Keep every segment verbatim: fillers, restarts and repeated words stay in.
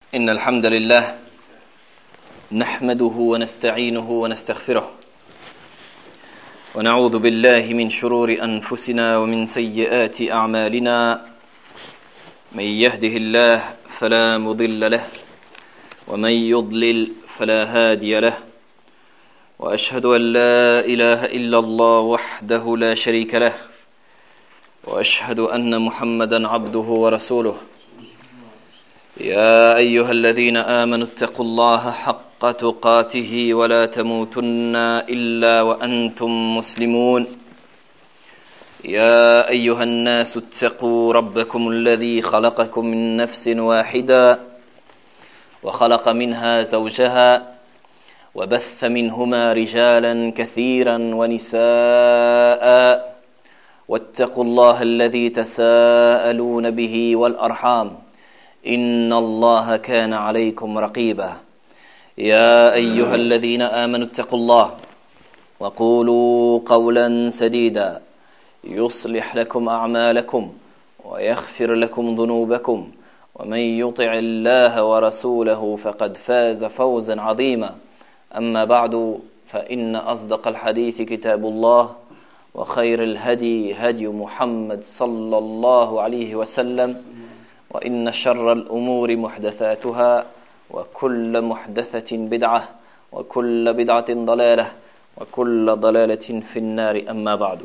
إن الحمد لله نحمده ونستعينه ونستغفره ونعوذ بالله من شرور أنفسنا ومن سيئات أعمالنا من يهده الله فلا مضل له ومن يضلل فلا هادي له وأشهد أن لا إله إلا الله وحده لا شريك له وأشهد أن محمدا عبده ورسوله يا أيها الذين آمنوا اتقوا الله حق تقاته ولا تموتن إلا وأنتم مسلمون يا أيها الناس اتقوا ربكم الذي خلقكم من نفس واحدة وخلق منها زوجها وبث منهما رجالا كثيرا ونساء واتقوا الله الذي تساءلون به والأرحام إن الله كان عليكم رقيبا يا أيها الذين آمنوا اتقوا الله وقولوا قولا سديدا يصلح لكم أعمالكم ويغفر لكم ذنوبكم ومن يطع الله ورسوله فقد فاز فوزا عظيما أما بعد فإن أصدق الحديث كتاب الله وخير الهدي هدي محمد صلى الله عليه وسلم وإن شر الأمور محدثاتها وكل محدثة بدعة وكل بدعة ضلالة وكل ضلالة في النار أما بعد.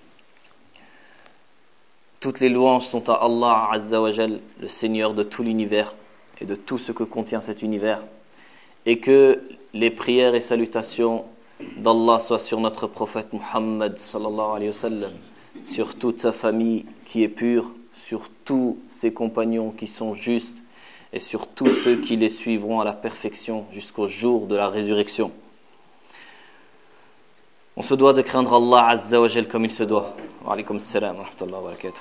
Toutes les louanges sont à Allah Azza wa Jal, le Seigneur de tout l'univers et de tout ce que contient cet univers, et que les prières et salutations d'Allah soient sur notre prophète Muhammad sallallahu alayhi wa sallam, sur toute sa famille qui est pure, sur tous ses compagnons qui sont justes et sur tous ceux qui les suivront à la perfection jusqu'au jour de la résurrection. On se doit de craindre Allah Azza wa Jal comme il se doit. Wa alaykum assalam wa rahmatullahi wa barakatuh.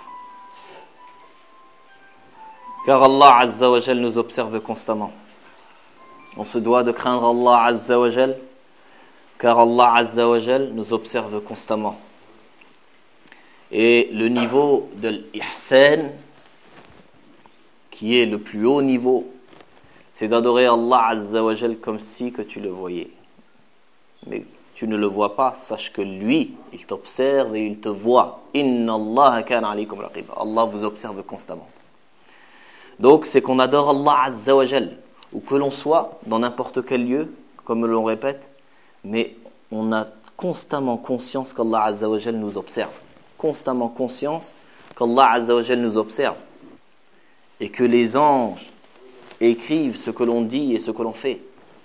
Car Allah Azza wa Jal nous observe constamment. On se doit de craindre Allah Azza wa Jal car Allah Azza wa Jal nous observe constamment. Et le niveau de l'ihsan, qui est le plus haut niveau, c'est d'adorer Allah Azza wa Jal comme si que tu le voyais. Mais tu ne le vois pas, sache que lui, il t'observe et il te voit. Inna Allah kana alaykum raqib. Allah vous observe constamment. Donc c'est qu'on adore Allah Azza wa Jal, où que l'on soit, dans n'importe quel lieu, comme l'on répète, mais on a constamment conscience qu'Allah Azza wa Jal nous observe. Constamment conscience qu'Allah Azza wa Jal nous observe et que les anges écrivent ce que l'on dit et ce que l'on fait.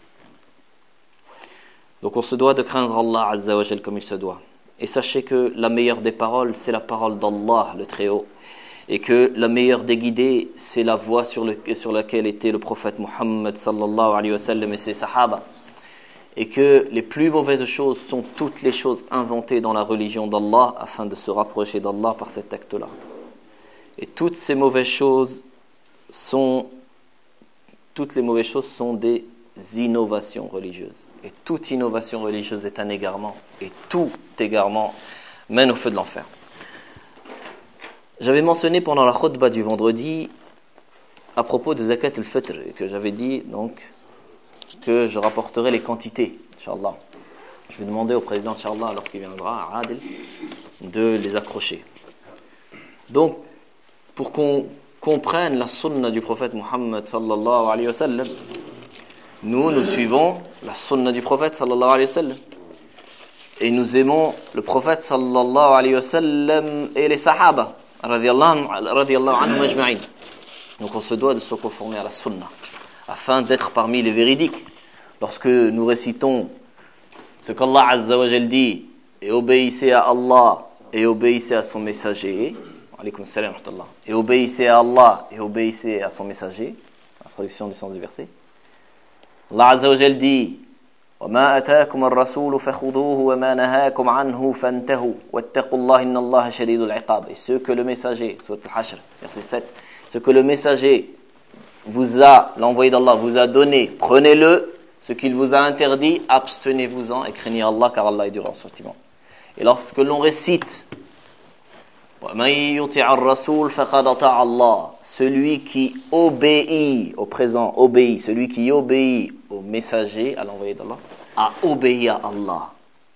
Donc on se doit de craindre Allah Azza wa Jal comme il se doit. Et sachez que la meilleure des paroles, c'est la parole d'Allah, le Très-Haut. Et que la meilleure des guidées, c'est la voie sur, le, sur laquelle était le prophète Muhammad sallallahu alayhi wa sallam et ses sahaba. Et que les plus mauvaises choses sont toutes les choses inventées dans la religion d'Allah afin de se rapprocher d'Allah par cet acte-là. Et toutes ces mauvaises choses sont, toutes les mauvaises choses sont des innovations religieuses. Et toute innovation religieuse est un égarement. Et tout égarement mène au feu de l'enfer. J'avais mentionné pendant la khutbah du vendredi à propos de Zakat al-Fitr, et que j'avais dit donc que je rapporterai les quantités, Inch'Allah. Je vais demander au président, Inch'Allah, lorsqu'il viendra à Adil, de les accrocher. Donc, pour qu'on comprenne la sunna du prophète Muhammad sallallahu alayhi wa sallam, nous, nous suivons la sunna du prophète sallallahu alayhi wa sallam. Et nous aimons le prophète sallallahu alayhi wa sallam et les sahaba, radiyallahu anhum ajma'in. Donc on se doit de se conformer à la sunna, afin d'être parmi les véridiques. Lorsque nous récitons ce qu'Allah Azza wa Jal dit, et obéissez à Allah, et obéissez à son messager, alaykoum salam wa rahmatullah, et obéissez à Allah, et obéissez à son messager, la traduction du sens du verset. Allah Azza wa Jal dit, وَمَا أَتَاكُمَ الرَّسُولُ فَخُذُوهُ وَمَا نَهَاكُمْ عَنْهُ فَانْتَهُوا وَاتَّقُوا اللَّهَ إِنَّ اللَّهَ شَدِيدُ الْعِقَابِ. Et ce que le messager, Sourate Al-Hashr, verset sept, ce que le messager vous a, l'envoyé d'Allah vous a donné, prenez-le. Ce qu'il vous a interdit, abstenez-vous-en et craignez Allah, car Allah est dur en châtiment. Et lorsque l'on récite Celui qui obéit au présent, obéit, celui qui obéit au messager, à l'envoyé d'Allah, a obéi à Allah.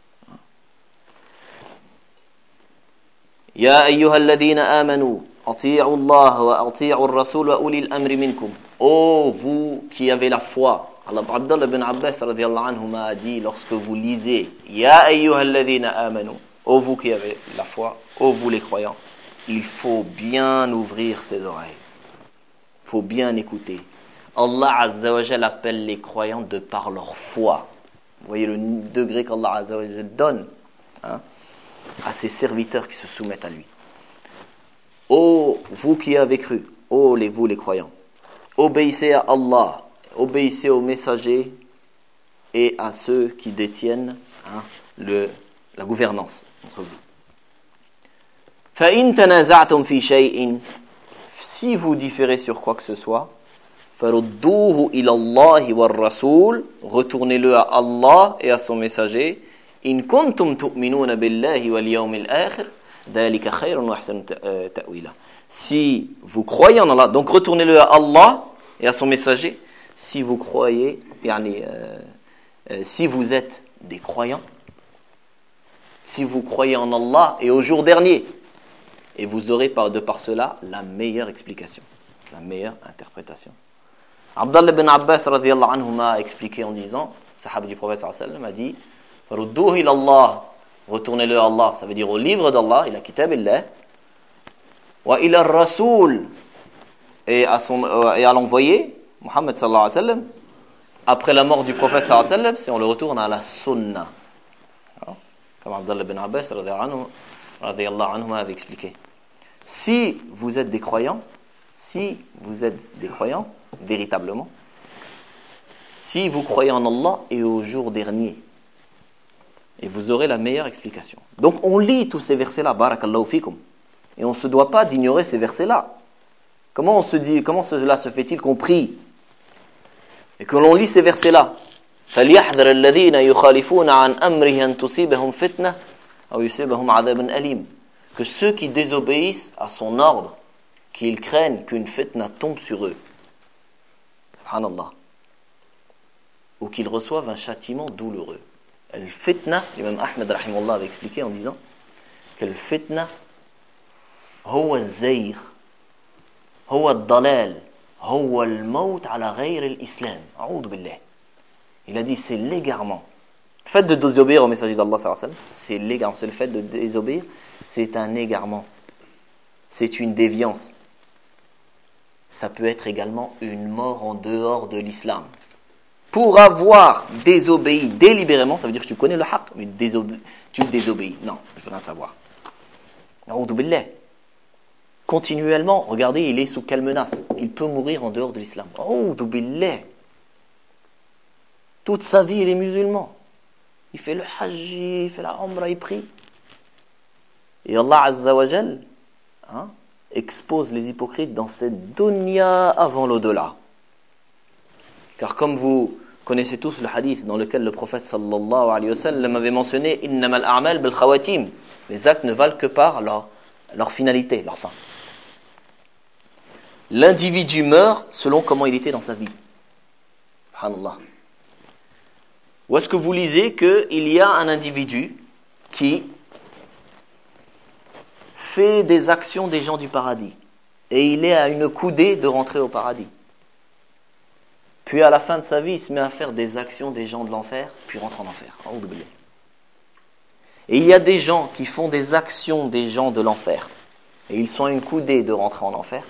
Ya ayyuhalladhina amanu, ati'u Allah wa ati'u ar-rasul wa ulil amri minkum. Oh, vous qui avez la foi. Allah Abdullah ibn Abbas radiyallahu anhu m'a dit lorsque vous lisez Ya ayyuhalladhina amanu, oh vous qui avez la foi, oh vous les croyants, il faut bien ouvrir ses oreilles. Il faut bien écouter. Allah Azza wa Jalla appelle les croyants de par leur foi. Vous voyez le degré qu'Allah Azza wa Jalla donne hein, à ses serviteurs qui se soumettent à lui. Oh vous qui avez cru, oh les, vous les croyants, obéissez à Allah, obéissez aux messagers et à ceux qui détiennent hein, le, la gouvernance entre vous. فَإِن تَنَازَعْتُمْ فِي شَيْءٍ, si vous différez sur quoi que ce soit, فَرُدُّوهُ إِلَى اللَّهِ وَالرَّسُولِ, retournez-le à Allah et à son messager. إِن كُنْتُمْ تُؤْمِنُونَ بِاللَّهِ وَالْيَوْمِ الْآخِرِ ذَلِكَ خَيْرٌ وَأَحْسَنُ تَأْوِيلًا. Si vous croyez en Allah, donc retournez-le à Allah et à son messager. Si vous croyez, yani, euh, euh, si vous êtes des croyants, si vous croyez en Allah et au jour dernier, et vous aurez par, de par cela la meilleure explication, la meilleure interprétation. Abdallah ibn Abbas radiyallahu anhu m'a expliqué en disant, sahaba du prophète sallallahu alayhi wa sallam a dit Farudduhu ila Allah, retournez-le à Allah, ça veut dire au livre d'Allah, ila kitabillah, wa ila ar-rasoul, et à son et à l'envoyé Muhammad sallallahu alayhi wa sallam. Après la mort du prophète sallallahu alayhi wa sallam, c'est on le retourne à la sunna. Alors, comme Abdallah ibn Abbas radiyallahu anhu m'avait expliqué. Si vous êtes des croyants, si vous êtes des croyants véritablement, si vous croyez en Allah et au jour dernier, et vous aurez la meilleure explication. Donc on lit tous ces versets-là, barakallahu fikum, et on ne se doit pas d'ignorer ces versets-là. Comment on se dit, comment cela se fait-il qu'on prie et que l'on lit ces versets-là? فَلْيَحْذَرَ الَّذِينَ يُخَالِفُونَ عَنْ أَمْرِهِ أَنْ تُصِيبَهُمْ فِتْنَةٌ أَوْ يُصِيبَهُمْ عَذَابٌ أَلِيمٌ. Que ceux qui désobéissent à son ordre, qu'ils craignent qu'une fitna tombe sur eux. Subhanallah. Ou qu'ils reçoivent un châtiment douloureux. Le fitna, l'imam Ahmed rahimahullah avait expliqué en disant que le fitna, هو الزيغ, هو الضلال, هو الموت على غير الإسلام. أعوذ بالله. Il a dit c'est l'égarement. Le fait de désobéir au messager d'Allah, c'est l'égarement. C'est le fait de désobéir, c'est un égarement. C'est une déviance. Ça peut être également une mort en dehors de l'islam. Pour avoir désobéi délibérément, ça veut dire que tu connais le haqq, mais désobé- tu désobéis. Non, je veux rien savoir. A'udhu billah. Continuellement, regardez, il est sous quelle menace? Il peut mourir en dehors de l'islam. A'udhu billah. Toute sa vie, il est musulman. Il fait le hajj, il fait la umrah, il prie. Et Allah Azza wa Jal hein, expose les hypocrites dans cette dunya avant l'au-delà. Car comme vous connaissez tous le hadith dans lequel le prophète sallallahu alayhi wa sallam avait mentionné innamal a'mal bil khawatim, les actes ne valent que par leur, leur finalité, leur fin. L'individu meurt selon comment il était dans sa vie. Subhanallah. Ou est-ce que vous lisez qu'il y a un individu qui fait des actions des gens du paradis et il est à une coudée de rentrer au paradis. Puis à la fin de sa vie, il se met à faire des actions des gens de l'enfer, puis rentre en enfer. Et il y a des gens qui font des actions des gens de l'enfer et ils sont à une coudée de rentrer en enfer.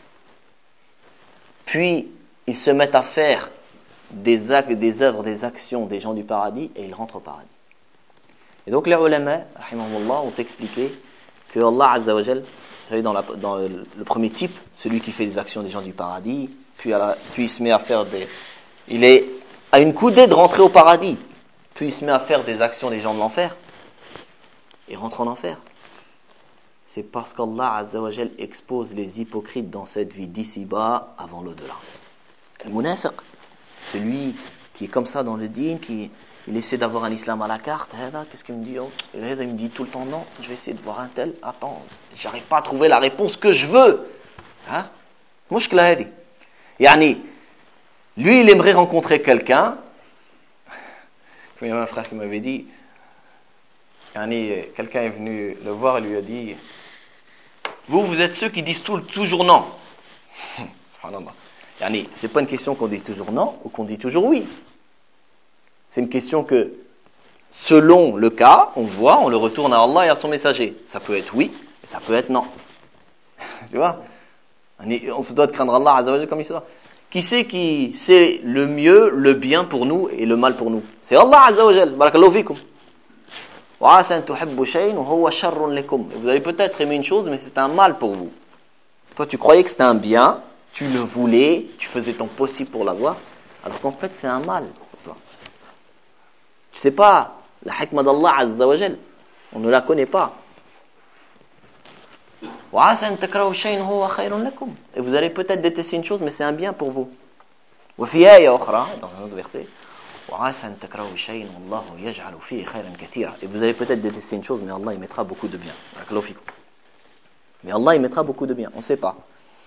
Puis ils se mettent à faire des actes, des œuvres, des actions des gens du paradis et ils rentrent au paradis. Et donc les ulama, rahimahumullah, ont expliqué que Allah Azza wa Jal, vous savez dans, la, dans le, le premier type, celui qui fait des actions des gens du paradis, puis, à la, puis il se met à faire des... Il est à une coudée de rentrer au paradis, puis il se met à faire des actions des gens de l'enfer, et rentre en enfer. C'est parce qu'Allah Azza wa Jal expose les hypocrites dans cette vie d'ici-bas avant l'au-delà. Le munafiq, celui qui est comme ça dans le dîn, qui, il essaie d'avoir un islam à la carte. Qu'est-ce qu'il me dit? Il me dit tout le temps non, je vais essayer de voir un tel. Attends, j'arrive pas à trouver la réponse que je veux. Hein? مشكلة هذه. يعني, lui, il aimerait rencontrer quelqu'un. Il y avait un frère qui m'avait dit, yani, quelqu'un est venu le voir et lui a dit, vous, vous êtes ceux qui disent tout, toujours non. Subhanallah. Yani, c'est pas une question qu'on dit toujours non ou qu'on dit toujours oui. C'est une question que, selon le cas, on voit, on le retourne à Allah et à son messager. Ça peut être oui, et ça peut être non. Tu vois? On se doit de craindre Allah Azza wa Jalla comme il se doit. Qui c'est qui sait le mieux, le bien pour nous et le mal pour nous? C'est Allah Azza wa Jalla. Barakallahu fikum. Wa asa an tuhibbu shay'an wa huwa sharrun lakum. Vous allez peut-être aimer une chose, mais c'est un mal pour vous. Toi, tu croyais que c'était un bien, tu le voulais, tu faisais ton possible pour l'avoir, alors qu'en fait, c'est un mal pour toi. Tu sais pas la hikmah d'Allah Azza wa Jalla. On ne la connaît pas. Et vous allez peut-être détester une chose, mais c'est un bien pour vous. Dans un autre verset, et vous allez peut-être détester une chose, mais Allah y mettra beaucoup de bien. Mais Allah y mettra beaucoup de bien, on ne sait pas.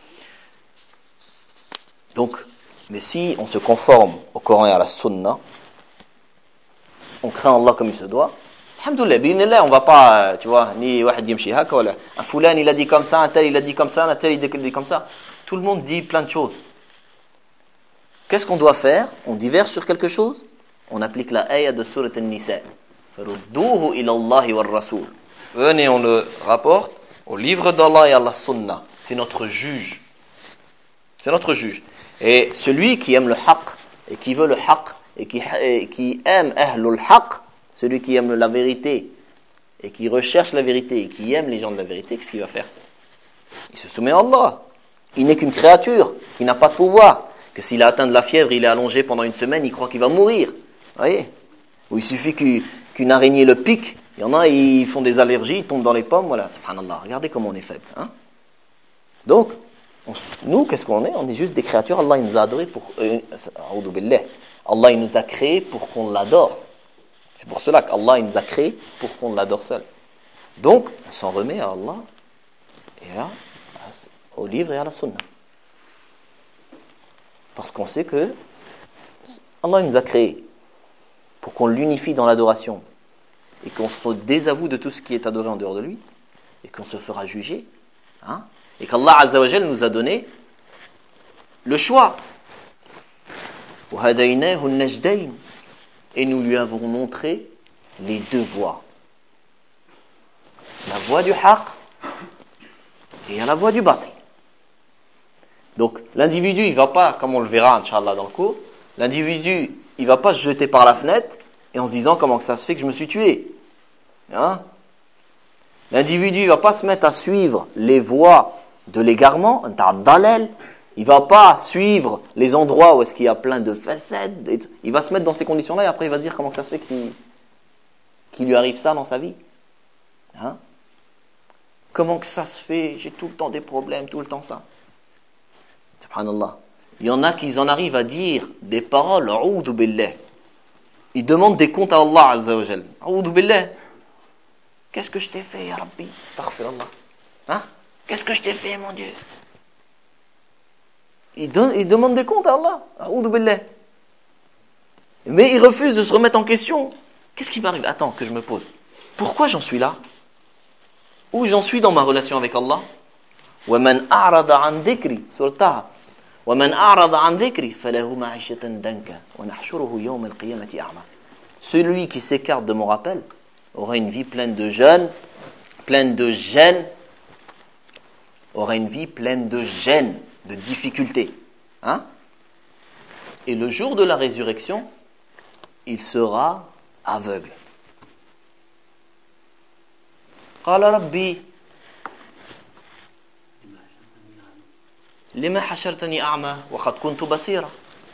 Donc, mais si on se conforme au Coran et à la Sunna, on craint Allah comme il se doit, alhamdoulilah, bi'inillah, on va pas, tu vois, ni wahid yamshi haka, wala. Un foulan, il a dit comme ça, un tel, il a dit comme ça, un tel, il a dit comme ça. Tout le monde dit plein de choses. Qu'est-ce qu'on doit faire? On diverge sur quelque chose, on applique la ayah de Surat An-Nisa. Farudduhu ila Allahi wa Rasul. Venez, on le rapporte au livre d'Allah et à la Sunna. C'est notre juge. C'est notre juge. Et celui qui aime le haqq, et qui veut le haqq, et qui, et qui aime ahlul haqq, celui qui aime la vérité et qui recherche la vérité et qui aime les gens de la vérité, qu'est-ce qu'il va faire? Il se soumet à Allah. Il n'est qu'une créature qui n'a pas de pouvoir. Que s'il a atteint de la fièvre, il est allongé pendant une semaine, il croit qu'il va mourir. Vous voyez? Ou il suffit qu'une araignée le pique. Il y en a, ils font des allergies, ils tombent dans les pommes. Voilà, subhanallah. Regardez comment on est faible. Hein? Donc, on, nous, qu'est-ce qu'on est? On est juste des créatures. Allah, il nous a adorés pour... Euh, Allah, il nous a créés pour qu'on l'adore. C'est pour cela qu'Allah il nous a créés pour qu'on l'adore seul. Donc, on s'en remet à Allah et à, au livre et à la sunna. Parce qu'on sait que Allah il nous a créés pour qu'on l'unifie dans l'adoration et qu'on se désavoue de tout ce qui est adoré en dehors de lui et qu'on se fera juger. Hein? Et qu'Allah Azza wa Jal nous a donné le choix. وَهَدَيْنَاهُ النَّجْدَيْنِ. Et nous lui avons montré les deux voies. La voie du haqq et la voie du batil. Donc l'individu, il ne va pas, comme on le verra, Inch'Allah, dans le cours, l'individu, il ne va pas se jeter par la fenêtre et en se disant comment que ça se fait que je me suis tué. Hein? L'individu, il ne va pas se mettre à suivre les voies de l'égarement, il ne va pas suivre les endroits où est-ce qu'il y a plein de facettes. Il va se mettre dans ces conditions-là et après il va dire comment ça se fait qu'il, qu'il lui arrive ça dans sa vie. Hein? Comment que ça se fait? J'ai tout le temps des problèmes, tout le temps ça. Subhanallah. Il y en a qui en arrivent à dire des paroles, a'oudhu billah. Ils demandent des comptes à Allah Azza wa Jal. A'oudhu billah. Qu'est-ce que je t'ai fait, ya Rabbi? Astaghfirullah. Hein? Qu'est-ce que je t'ai fait, mon Dieu? Il, donne, il demande des comptes à Allah. A'oudhu billah. Mais il refuse de se remettre en question. Qu'est-ce qui m'arrive? Attends, que je me pose. Pourquoi j'en suis là? Où j'en suis dans ma relation avec Allah? وَمَنْ أَعْرَضَ عَنْ ذِكْرِ Sur Taha. وَمَنْ أَعْرَضَ عَنْ ذِكْرِ فَلَهُ مَعِشَةً دَنْكَ وَنَحْشُرُهُ يَوْمَ الْقِيَامَةِ أَعْمَى. Celui qui s'écarte de mon rappel aura une vie pleine de jeûne, pleine de gêne, aura une vie pleine de gêne, de difficultés. Hein? Et le jour de la résurrection, il sera aveugle. قال ربي لما حشرتني أعمى وقد كنت بصيرا.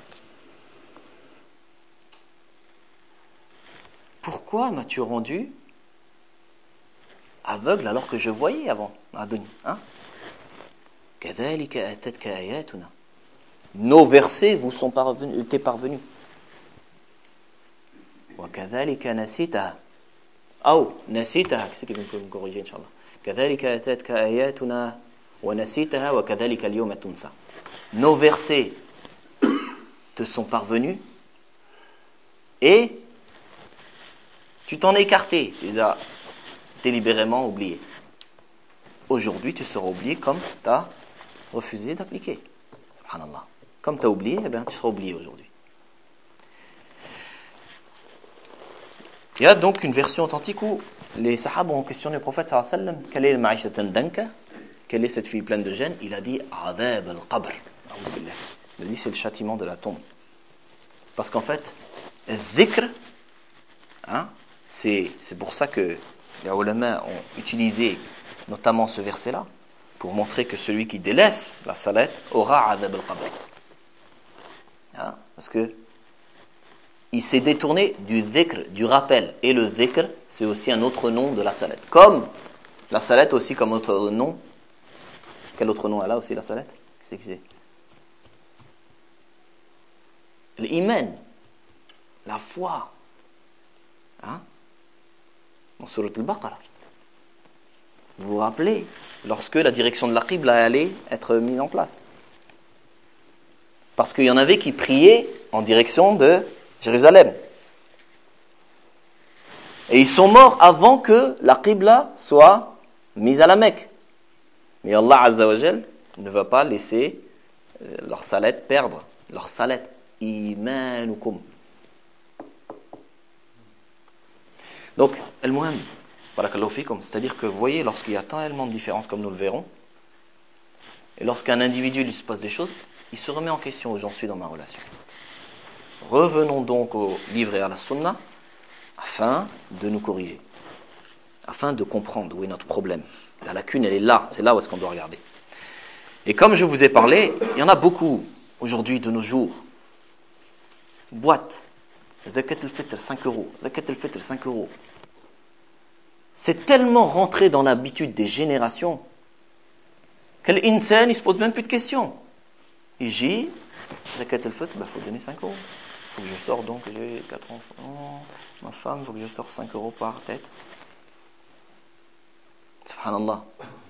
Pourquoi m'as-tu rendu aveugle alors que je voyais avant? Hein? كذلك أتتك آياتنا. Nos versets vous sont parvenus, t'es parvenus. وكذلك نسيتها أو نسيتها qu'est-ce qui peut me corriger Inch'Allah كذلك أتتك آياتنا ونسيتها وكذلك اليوم تنسى. Nos versets te sont parvenus et tu t'en es écarté, tu les as délibérément oubliés. Aujourd'hui, tu seras oublié comme tu as refusé d'appliquer. Subhanallah. Comme tu as oublié, eh bien, tu seras oublié aujourd'hui. Il y a donc une version authentique où les sahaba ont questionné le prophète sallallahu alayhi wa sallam, quelle est le ma'ishatan danka, quelle est cette fille pleine de gêne. Il a dit adab al-qabr. Il a dit c'est le châtiment de la tombe. Parce qu'en fait, le dhikr, hein, c'est, c'est pour ça que les ulama ont utilisé notamment ce verset-là, pour montrer que celui qui délaisse la salette aura adab al-qabr. Hein, parce que il s'est détourné du dhikr, du rappel. Et le dhikr, c'est aussi un autre nom de la salette. Comme la salette aussi comme autre nom. Quel autre nom elle a aussi la salette? Qu'est-ce que c'est? L'iman, la foi. Hein? Dans Surat al-Baqarah. Vous vous rappelez, lorsque la direction de la Qibla allait être mise en place. Parce qu'il y en avait qui priaient en direction de Jérusalem. Et ils sont morts avant que la Qibla soit mise à la Mecque. Mais Allah Azza wa Jal ne va pas laisser euh, leur salette perdre. Leur salette. Imanukum. Donc, al-muhim, barakallahu fikum, c'est-à-dire que vous voyez, lorsqu'il y a tellement de différences comme nous le verrons, et lorsqu'un individu lui se passe des choses, il se remet en question où j'en suis dans ma relation. Revenons donc au livre et à la sunna afin de nous corriger, afin de comprendre où est notre problème. La lacune, elle est là, c'est là où est-ce qu'on doit regarder. Et comme je vous ai parlé, il y en a beaucoup aujourd'hui de nos jours. Boîte, zakat al-fitr, cinq euros, zakat al-fitr, cinq euros. C'est tellement rentré dans l'habitude des générations que l'insan, il ne se pose même plus de questions. Il dit, zakat al-fitr, il faut donner cinq euros. Il faut que je sorte donc, j'ai quatre enfants, ma femme, il faut que je sorte cinq euros par tête. Subhanallah.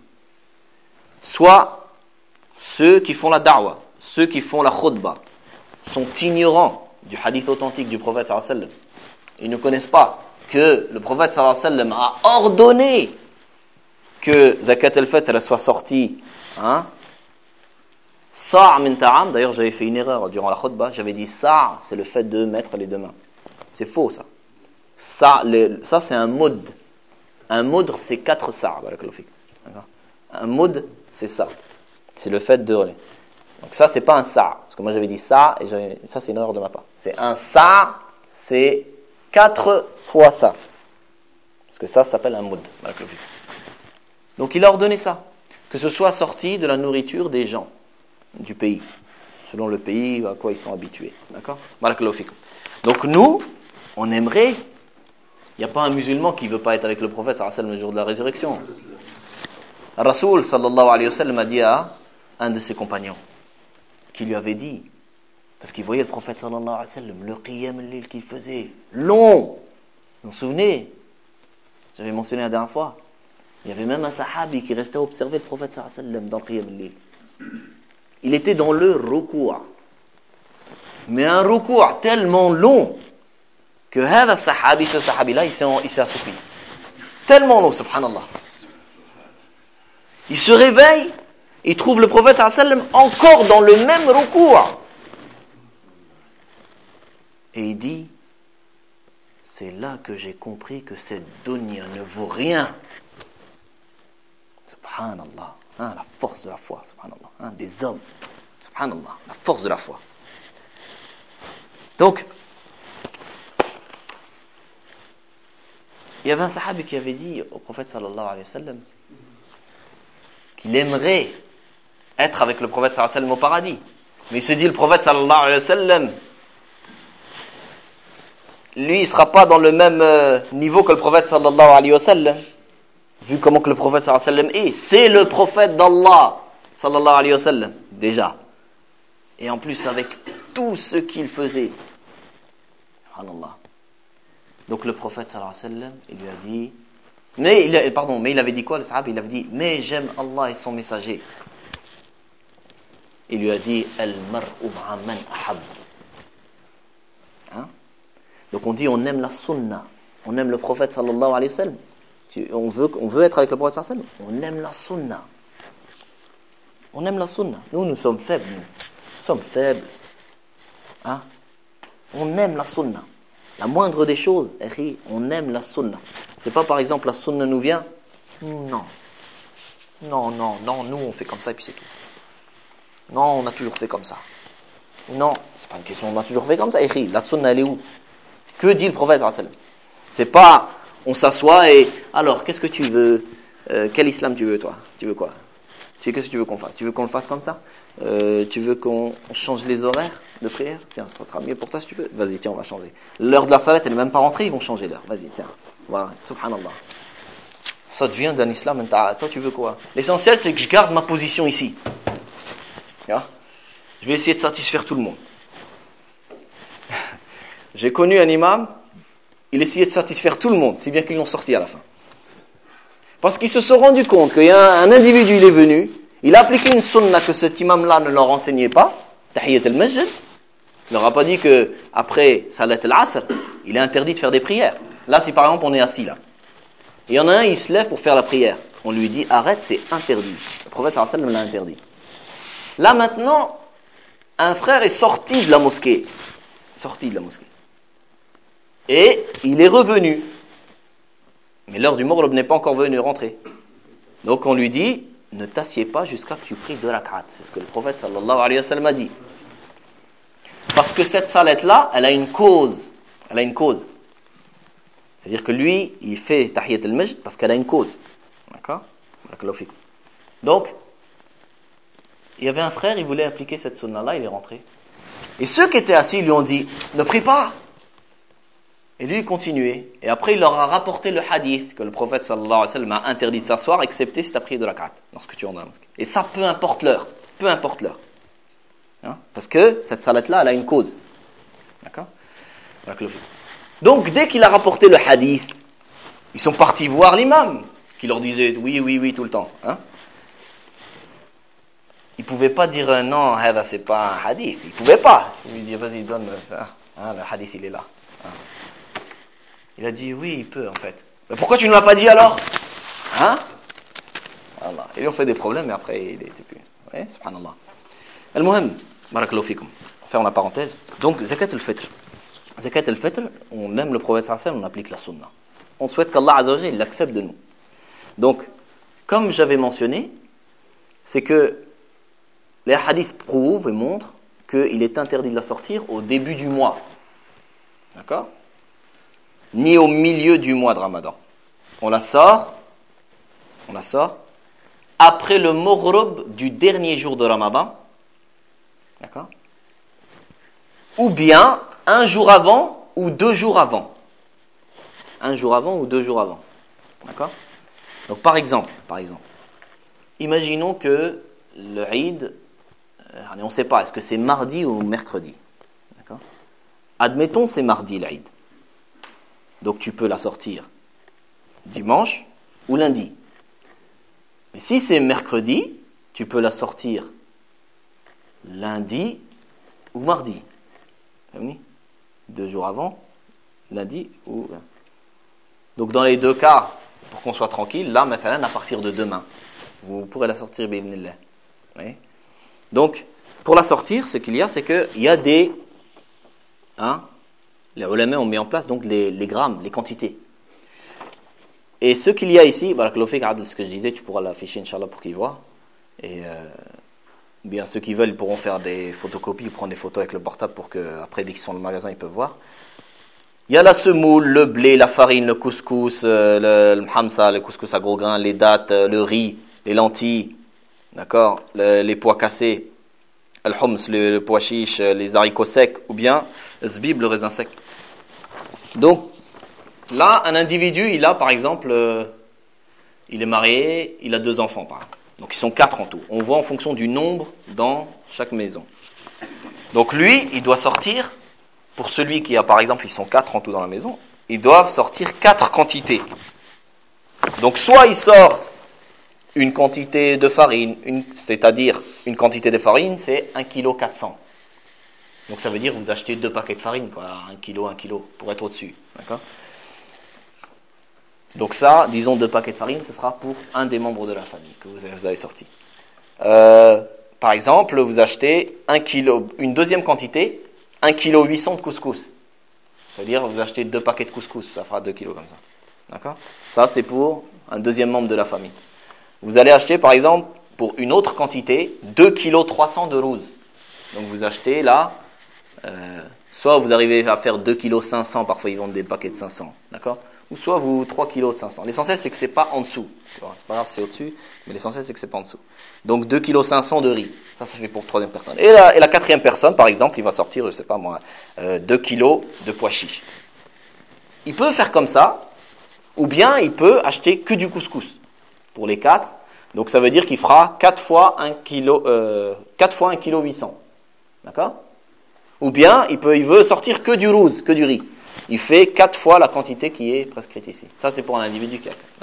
Soit ceux qui font la da'wa, ceux qui font la khutbah, sont ignorants du hadith authentique du prophète sallallahu alayhi wa sallam. Ils ne connaissent pas que le prophète sallallahu alayhi wa sallam a ordonné que zakat al-fitr soit sortie, hein, Sa' min ta'am, d'ailleurs j'avais fait une erreur durant la khutbah, j'avais dit sa', c'est le fait de mettre les deux mains. C'est faux ça. Ça, le, ça c'est un moud. Un moudre c'est quatre sa'. Un moud c'est ça. C'est le fait de... Donc ça c'est pas un sa'. Parce que moi j'avais dit ça, et j'avais, ça c'est une erreur de ma part. C'est un sa', c'est quatre fois ça. Parce que ça, ça s'appelle un moud. Donc il a ordonné ça. Que ce soit sorti de la nourriture des gens du pays, selon le pays à quoi ils sont habitués. D'accord? Donc nous, on aimerait, il n'y a pas un musulman qui ne veut pas être avec le prophète sallallahu alayhi wa sallam le jour de la résurrection. Rasoul sallallahu alayhi wa sallam a dit à un de ses compagnons, qui lui avait dit, parce qu'il voyait le prophète sallallahu alayhi wa sallam, le qiyam al-lil qu'il faisait, long, vous vous souvenez? J'avais mentionné la dernière fois, il y avait même un sahabi qui restait à observer le prophète sallallahu alayhi wa sallam dans le qiyam al-lil. Il était dans le ruku'. Mais un ruku' tellement long que هذا sahabi, ce sahabi-là, il s'est, il s'est assoupi. Tellement long, subhanallah. Il se réveille, il trouve le prophète sallallahu alayhi wa sallam encore dans le même ruku'. Et il dit, c'est là que j'ai compris que cette dunya ne vaut rien. Subhanallah. Hein, la force de la foi, subhanallah, hein, des hommes, subhanallah, la force de la foi. Donc, il y avait un sahabi qui avait dit au prophète sallallahu alayhi wa sallam qu'il aimerait être avec le prophète sallallahu alayhi wa sallam au paradis. Mais il se dit, le prophète sallallahu alayhi wa sallam, lui, il ne sera pas dans le même niveau que le prophète sallallahu alayhi wa sallam. Vu comment que le prophète sallallahu alayhi wa sallam est, c'est le prophète d'Allah sallallahu alayhi wa sallam, déjà. Et en plus avec tout ce qu'il faisait. Subhanallah. Donc le prophète sallallahu alayhi wa sallam, il lui a dit, mais il a, pardon, mais il avait dit quoi le sahab? Il avait dit, mais j'aime Allah et son messager. Il lui a dit, al-mar'u ma'a man ahab. Hein? Donc on dit, on aime la sunna, on aime le prophète sallallahu alayhi wa sallam. On veut, on veut être avec le prophète sallallahu alayhi wa sallam. On aime la sunna. On aime la sunna. Nous, nous sommes faibles. Nous, nous sommes faibles. Hein? On aime la sunna. La moindre des choses, on aime la sunna. C'est pas par exemple la sunna nous vient. Non. Non, non, non, nous on fait comme ça et puis c'est tout. Non, on a toujours fait comme ça. Non, c'est pas une question, on a toujours fait comme ça. La sunna elle est où? Que dit le prophète sallallahu alayhi wa sallam? C'est pas, on s'assoit et alors qu'est-ce que tu veux? euh, Quel islam tu veux toi? Tu veux quoi? Tu sais, qu'est-ce que tu veux qu'on fasse? Tu veux qu'on le fasse comme ça? euh, Tu veux qu'on change les horaires de prière? Tiens, ça sera mieux pour toi si tu veux. Vas-y, tiens, on va changer. L'heure de la salat, elle n'est même pas rentrée, ils vont changer l'heure. Vas-y, tiens. Voilà, subhanallah. Ça devient d'un islam. Toi, tu veux quoi? L'essentiel, c'est que je garde ma position ici. Ja? Je vais essayer de satisfaire tout le monde. J'ai connu un imam, il essayait de satisfaire tout le monde, si bien qu'ils l'ont sorti à la fin. Parce qu'ils se sont rendus compte qu'il y a un, un individu, il est venu, il a appliqué une sunna que cet imam-là ne leur enseignait pas, Tahiyyat al-Masjid. Il leur a pas dit que après Salat al-Asr, il est interdit de faire des prières. Là, si par exemple on est assis là, il y en a un, il se lève pour faire la prière. On lui dit, arrête, c'est interdit. Le prophète sallallahu alayhi wa sallam l'a interdit. Là maintenant, un frère est sorti de la mosquée. Sorti de la mosquée. Et il est revenu. Mais l'heure du maghrib n'est pas encore venue rentrer. Donc on lui dit, ne t'assieds pas jusqu'à ce que tu pries deux rak'at. C'est ce que le prophète sallallahu alayhi wa sallam a dit. Parce que cette salat-là, elle a une cause. Elle a une cause. C'est-à-dire que lui, il fait Tahiyyat al-Majd parce qu'elle a une cause. D'accord? Donc, il y avait un frère, il voulait appliquer cette sunna-là, il est rentré. Et ceux qui étaient assis lui ont dit, ne prie pas. Et lui, il continuait. Et après, il leur a rapporté le hadith que le prophète sallallahu alayhi wa sallam a interdit de s'asseoir, excepté si tu as prié de la rak'at, lorsque tu es dans la mosquée. Et ça, peu importe l'heure. Peu importe l'heure. Hein? Parce que cette salat-là, elle a une cause. D'accord? Donc, dès qu'il a rapporté le hadith, ils sont partis voir l'imam, qui leur disait oui, oui, oui, tout le temps. Hein? Ils ne pouvaient pas dire euh, non, c'est pas un hadith. Ils ne pouvaient pas. Il lui dit, vas-y, donne ça. Hein, le hadith, il est là. Hein? Il a dit, oui, il peut, en fait. Mais pourquoi tu ne m'as pas dit alors? Hein? Voilà. Ils lui ont fait des problèmes, mais après, il n'était plus. Ouais, subhanallah. Al-Muhim, barakallahu fikum. Ferme la parenthèse. Donc, zakat al-fitr. Zakat al-fitr, on aime le prophète sallallahu alayhi wa sallam, on applique la sunna. On souhaite qu'Allah azza wa jalla l'accepte de nous. Donc, comme j'avais mentionné, c'est que les hadiths prouvent et montrent qu'il est interdit de la sortir au début du mois. D'accord? Ni au milieu du mois de Ramadan. On la sort, on la sort après le maghrib du dernier jour de Ramadan. D'accord? Ou bien un jour avant ou deux jours avant. Un jour avant ou deux jours avant. D'accord? Donc par exemple, par exemple, imaginons que le Eid, on ne sait pas, est-ce que c'est mardi ou mercredi? D'accord? Admettons c'est mardi l'Eid. Donc tu peux la sortir dimanche ou lundi. Mais si c'est mercredi, tu peux la sortir lundi ou mardi. Deux jours avant, lundi ou... Donc dans les deux cas, pour qu'on soit tranquille, là, maintenant, à partir de demain, vous pourrez la sortir bi'idhnillah. Oui. Donc, pour la sortir, ce qu'il y a, c'est qu'il y a des... Hein, les ulama ont mis en place donc les, les grammes, les quantités. Et ce qu'il y a ici, ce que je disais, tu pourras l'afficher, Inch'Allah, pour qu'ils voient. Et euh, bien, ceux qui veulent, ils pourront faire des photocopies, prendre des photos avec le portable pour qu'après, dès qu'ils sont dans le magasin, ils peuvent voir. Il y a la semoule, le blé, la farine, le couscous, euh, le, le mhamsa, le couscous à gros grains, les dattes, le riz, les lentilles, d'accord, le, les pois cassés, le hums, le, le pois chiche, les haricots secs, ou bien le zbib, le raisin sec. Donc, là, un individu, il a par exemple, euh, il est marié, il a deux enfants, par exemple. Donc, ils sont quatre en tout. On voit en fonction du nombre dans chaque maison. Donc, lui, il doit sortir, pour celui qui a, par exemple, ils sont quatre en tout dans la maison, ils doivent sortir quatre quantités. Donc soit il sort une quantité de farine, une, c'est-à-dire une quantité de farine, c'est un virgule quatre cents kilos. Donc ça veut dire que vous achetez deux paquets de farine, quoi, un kilo, un kilo, pour être au-dessus. D'accord ? Donc ça, disons deux paquets de farine, ce sera pour un des membres de la famille que vous avez, vous avez sorti. Euh, par exemple, vous achetez un kilo, une deuxième quantité, un virgule huit cents kilos de couscous. C'est-à-dire vous achetez deux paquets de couscous, ça fera deux kilos comme ça. D'accord ? Ça, c'est pour un deuxième membre de la famille. Vous allez acheter, par exemple, pour une autre quantité, deux virgule trois cents kilos de rouse. Donc vous achetez là, euh, soit vous arrivez à faire deux virgule cinq cents kilos, parfois ils vendent des paquets de cinq cents, d'accord ? Ou soit vous trois virgule cinq cents kilos. L'essentiel, c'est que c'est pas en dessous. C'est pas grave, c'est au-dessus, mais l'essentiel, c'est que c'est pas en dessous. Donc deux virgule cinq cents kilos de riz. Ça, ça fait pour la troisième personne. Et la, et la quatrième personne, par exemple, il va sortir, je sais pas moi, euh, deux kilos de pois chiches. Il peut faire comme ça, ou bien il peut acheter que du couscous pour les quatre. Donc ça veut dire qu'il fera quatre fois un kilo, euh, quatre fois un virgule huit cents. D'accord ? Ou bien il peut, il veut sortir que du rouz, que du riz. Il fait quatre fois la quantité qui est prescrite ici. Ça, c'est pour un individu qui a. D'accord ?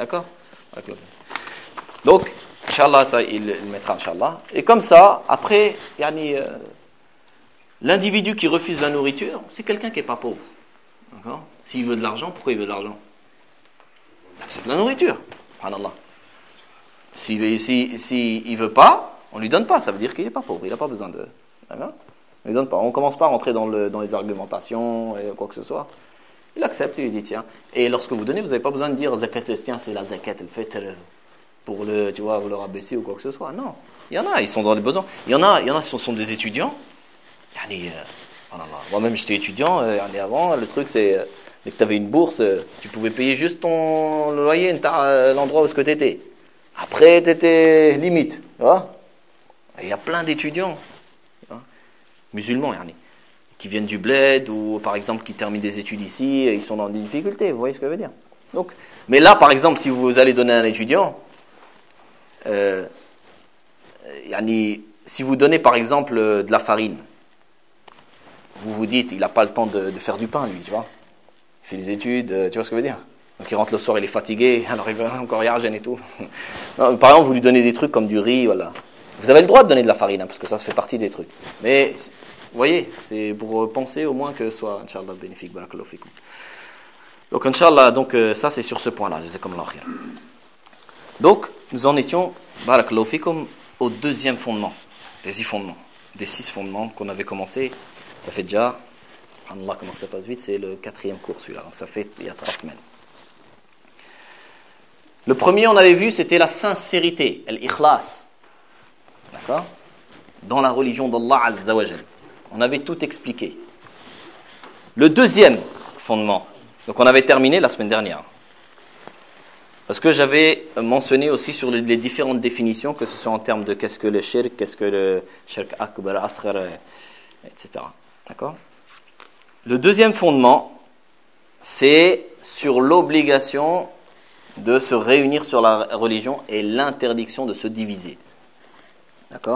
Donc, Inch'Allah, ça, il le mettra, Inch'Allah. Et comme ça, après, yani, euh, l'individu qui refuse la nourriture, c'est quelqu'un qui n'est pas pauvre. D'accord ? S'il veut de l'argent, pourquoi il veut de l'argent ? Il accepte la nourriture. Subhanallah. S'il ne si, si, il veut pas, on ne lui donne pas. Ça veut dire qu'il n'est pas pauvre. Il n'a pas besoin de. D'accord ? On ne lui donne pas. On ne commence pas à rentrer dans, le, dans les argumentations et quoi que ce soit. Il accepte, il dit tiens. Et lorsque vous donnez, vous n'avez pas besoin de dire zakat, tiens, c'est la zakat, le fait pour le, tu vois, vous le rabaisser ou quoi que ce soit. Non. Il y en a, ils sont dans les besoins. Il y en a, il y en a, ce sont des étudiants. Yani, euh, moi-même, j'étais étudiant. Euh, avant, le truc, c'est dès que tu avais une bourse, tu pouvais payer juste ton loyer, l'endroit où tu étais. Après, tu étais limite. Tu vois ? Il y a plein d'étudiants, tu vois, musulmans, yani, qui viennent du bled ou par exemple qui terminent des études ici, ils sont dans des difficultés, vous voyez ce que je veux dire. Donc, mais là par exemple, si vous allez donner à un étudiant, euh, yani, si vous donnez par exemple de la farine, vous vous dites, il n'a pas le temps de, de faire du pain lui, tu vois. Il fait des études, tu vois ce que je veux dire. Donc il rentre le soir, il est fatigué, alors il va encore y argent et tout. Non, par exemple, vous lui donnez des trucs comme du riz, voilà. Vous avez le droit de donner de la farine, hein, parce que ça, ça fait partie des trucs. Mais, vous voyez, c'est pour penser au moins que ce soit, Inch'Allah, bénéfique. Barakallahu fikum. Donc, Inch'Allah, donc, euh, ça, c'est sur ce point-là. Jazakumullahu khairan. Donc, nous en étions, Barakallahu fikum, au deuxième fondement, des six fondements. Des six fondements qu'on avait commencé. Ça fait déjà, Allah, comment ça passe vite, c'est le quatrième cours, celui-là. Donc, ça fait il y a trois semaines. Le premier, on avait vu, c'était la sincérité, l'ikhlas. D'accord ? Dans la religion d'Allah Azza wa Jal. On avait tout expliqué. Le deuxième fondement, donc on avait terminé la semaine dernière. Parce que j'avais mentionné aussi sur les, les différentes définitions, que ce soit en termes de qu'est-ce que le shirk, qu'est-ce que le shirk akbar, asghar, et cetera. D'accord ? Le deuxième fondement, c'est sur l'obligation de se réunir sur la religion et l'interdiction de se diviser. D'accord ?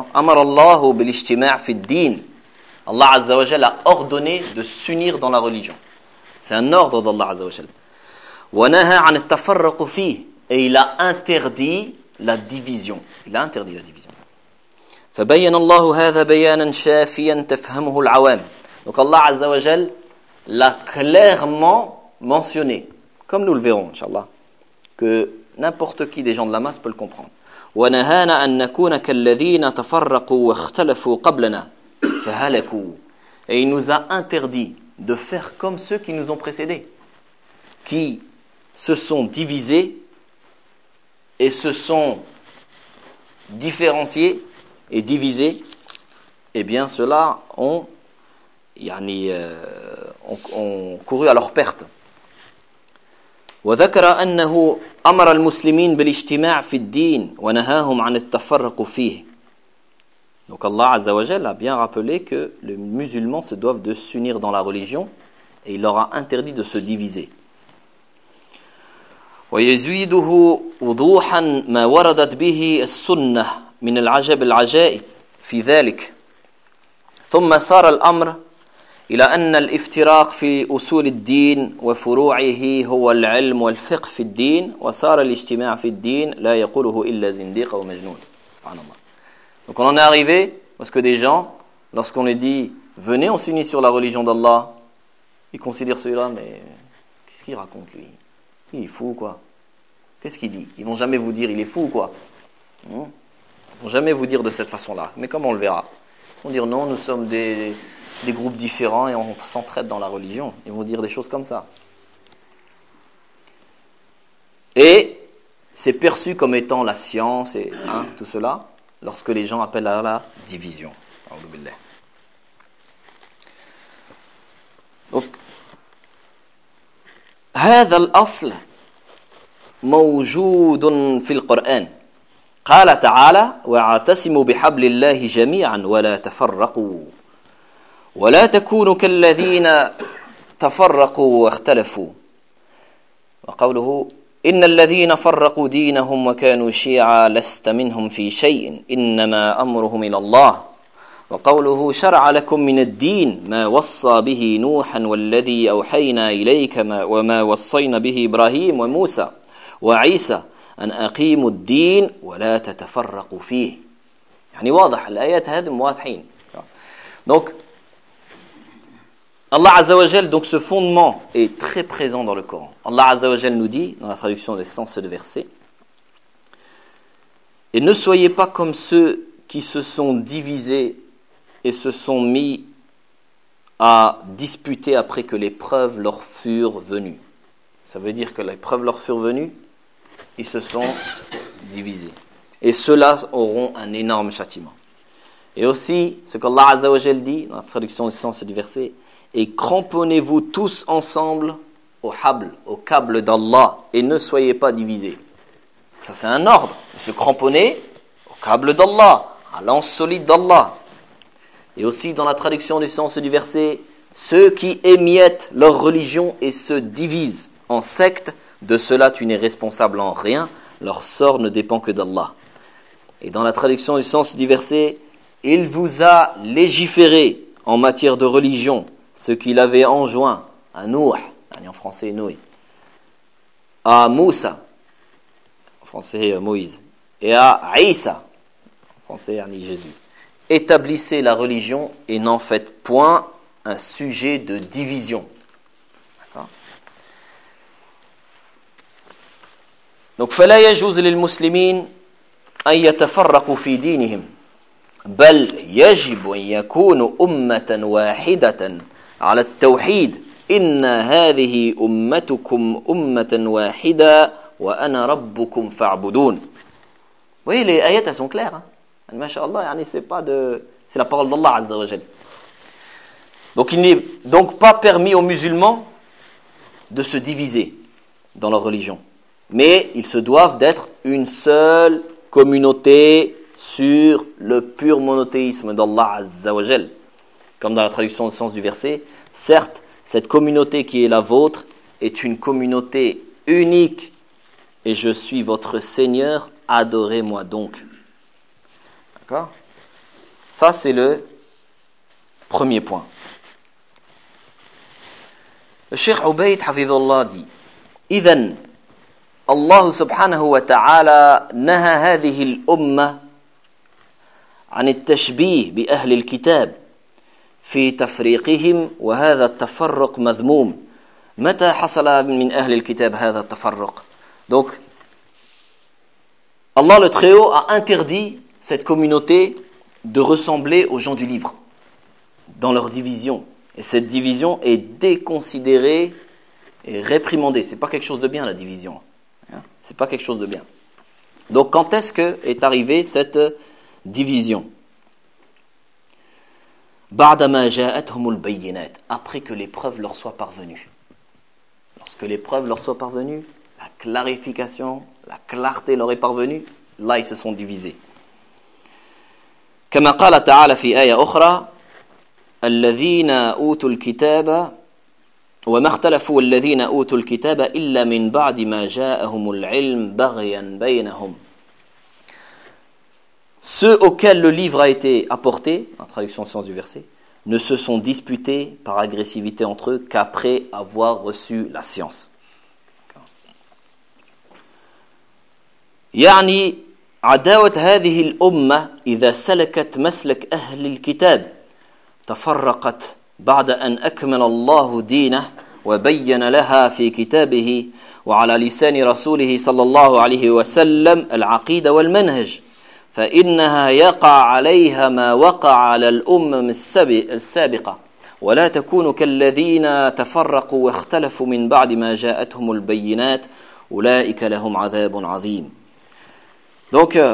Amar Allahu bil ijtima' fi ad-din. Allah Azza wa Jalla a ordonné de s'unir dans la religion. C'est un ordre d'Allah Azza wa Jalla. Wa naha 'an at-tafarruq fihi, et il a interdit la division. Il a interdit la division. فبين الله هذا بيانا شافيا تفهمه العوام. Donc Allah Azza wa Jalla l'a clairement mentionné, comme nous le verrons, Inch'Allah, que n'importe qui des gens de la masse peut le comprendre. وَنَهَانَا أَن نَكُونَ كَالَّذِينَ تَفَرَّقُوا وَاخْتَلَفُوا قَبْلَنَا فَهَلَكُوا. Et il nous a interdit de faire comme ceux qui nous ont précédés, qui se sont divisés et se sont différenciés et divisés. Eh bien, ceux-là ont, yani, euh, ont, ont couru à leur perte. وذكر أنه أمر المسلمين بالاجتماع في الدين ونهاهم عن التفرق فيه. Donc Allah Azza wa Jalla a bien rappelé que les musulmans se doivent de s'unir dans la religion et il leur a interdit de se diviser. ويزيده وضوحا ما وردت به السنة من العجب العجائب في ذلك. ثم صار الأمر إلى أن الافتراق في أصول الدين وفروعه هو العلم والفقه في الدين وصار الاجتماع في الدين لا يقوله إلا زنديق أو مجنون. Subhanallah. Donc on en est arrivé parce que des gens, lorsqu'on les dit venez on s'unit sur la religion d'Allah, ils considèrent celui-là mais qu'est-ce qu'il raconte lui? Il est fou ou quoi? Qu'est-ce qu'il dit? Ils vont jamais vous dire il est fou ou quoi? Ils vont jamais vous dire de cette façon-là. Mais comme on le verra, ils vont dire non, nous sommes des, des groupes différents et on s'entraide dans la religion. Ils vont dire des choses comme ça. Et c'est perçu comme étant la science et hein, tout cela lorsque les gens appellent à la division. Donc, هذا الأصل موجود في القرآن. قال تعالى واعتصموا بحبل الله جميعا ولا تفرقوا ولا تكونوا كالذين تفرقوا واختلفوا وقوله إن الذين فرقوا دينهم وكانوا شيعا لست منهم في شيء إنما أمرهم إلى الله وقوله شرع لكم من الدين ما وصى به نوحا والذي أوحينا إليك وما وصينا به إبراهيم وموسى وعيسى أن أقيموا الدين ولا تتفرقوا فيه. يعني واضح الآيات هذه واضحين. Donc Allah Azza wa Jal, donc ce fondement est très présent dans le Coran. Allah Azza wa Jal nous dit dans la traduction des sens de versets et ne soyez pas comme ceux qui se sont divisés et se sont mis à disputer après que les preuves leur furent venues. Ça veut dire que les preuves leur furent venues, ils se sont divisés. Et ceux-là auront un énorme châtiment. Et aussi, ce qu'Allah Azza wa Jal dit, dans la traduction du sens du verset, et cramponnez-vous tous ensemble au habl, au câble d'Allah, et ne soyez pas divisés. Ça c'est un ordre, de se cramponner au câble d'Allah, à l'anse solide d'Allah. Et aussi dans la traduction du sens du verset, ceux qui émiettent leur religion et se divisent en sectes, de cela tu n'es responsable en rien, leur sort ne dépend que d'Allah. Et dans la traduction du sens du verset, il vous a légiféré en matière de religion ce qu'il avait enjoint à Nouh, en français Noé, à Moussa, en français Moïse, et à Isa, en français Jésus. Établissez la religion et n'en faites point un sujet de division. D'accord ? Donc, فلا يجوز للمسلمين أن يتفرقوا في دينهم بل يجب أن يكونوا أمة واحدة على التوحيد إن هذه أمتكم أمة واحدة وأنا ربكم فاعبدون. Vous voyez, les ayats, elles sont claires. Hein? Masha'Allah, c'est pas de, c'est la parole d'Allah Azza wa Jal. Donc il n'est donc pas permis aux musulmans de se diviser dans leur religion. Mais ils se doivent d'être une seule communauté sur le pur monothéisme d'Allah Azza wa Jal. Comme dans la traduction du sens du verset, certes, cette communauté qui est la vôtre est une communauté unique et je suis votre Seigneur, adorez-moi donc. D'accord ? Ça, c'est le premier point. Le Cheikh Ubayd, hafidhullah, dit إذن الله سبحانه وتعالى نهى هذه الأمة عن التشبيه بأهل الكتاب في تفريقهم وهذا التفرق مذموم. متى حصل من أهل الكتاب هذا التفرق؟ Donc, Allah le Très-Haut a interdit cette communauté de ressembler aux gens du livre dans leur division. Et cette division est déconsidérée et réprimandée. C'est pas quelque chose de bien, la division. Hein? C'est pas quelque chose de bien. Donc, quand est-ce que est arrivée cette division? بعدما جاءتهم البينات, après que les preuves leur soient parvenues. Lorsque les preuves leur soient parvenues, la clarification, la clarté leur est parvenue, là ils se sont divisés. كما قال تعالى في آية أخرى الذين أوتوا الكتاب وما اختلفوا الذين أوتوا الكتاب إلا من بعد ما جاءهم العلم بغيا بينهم. Ceux auxquels le livre a été apporté, en traduction au sens du verset, ne se sont disputés par agressivité entre eux qu'après avoir reçu la science. يعني عداوة هذه الأمة إذا سلكت مسلك أهل الكتاب تفرقت بعد أن أكمل الله دينه وبين لها في كتابه وعلى لسان رسوله صلى الله عليه وسلم العقيدة والمنهج فإنها يقع عليها ما وقع على الأمم السابقة ولا تكون كالذين تفرقوا واختلفوا من بعد ما جاءتهم البينات أولئك لهم عذاب عظيم. Donc, euh,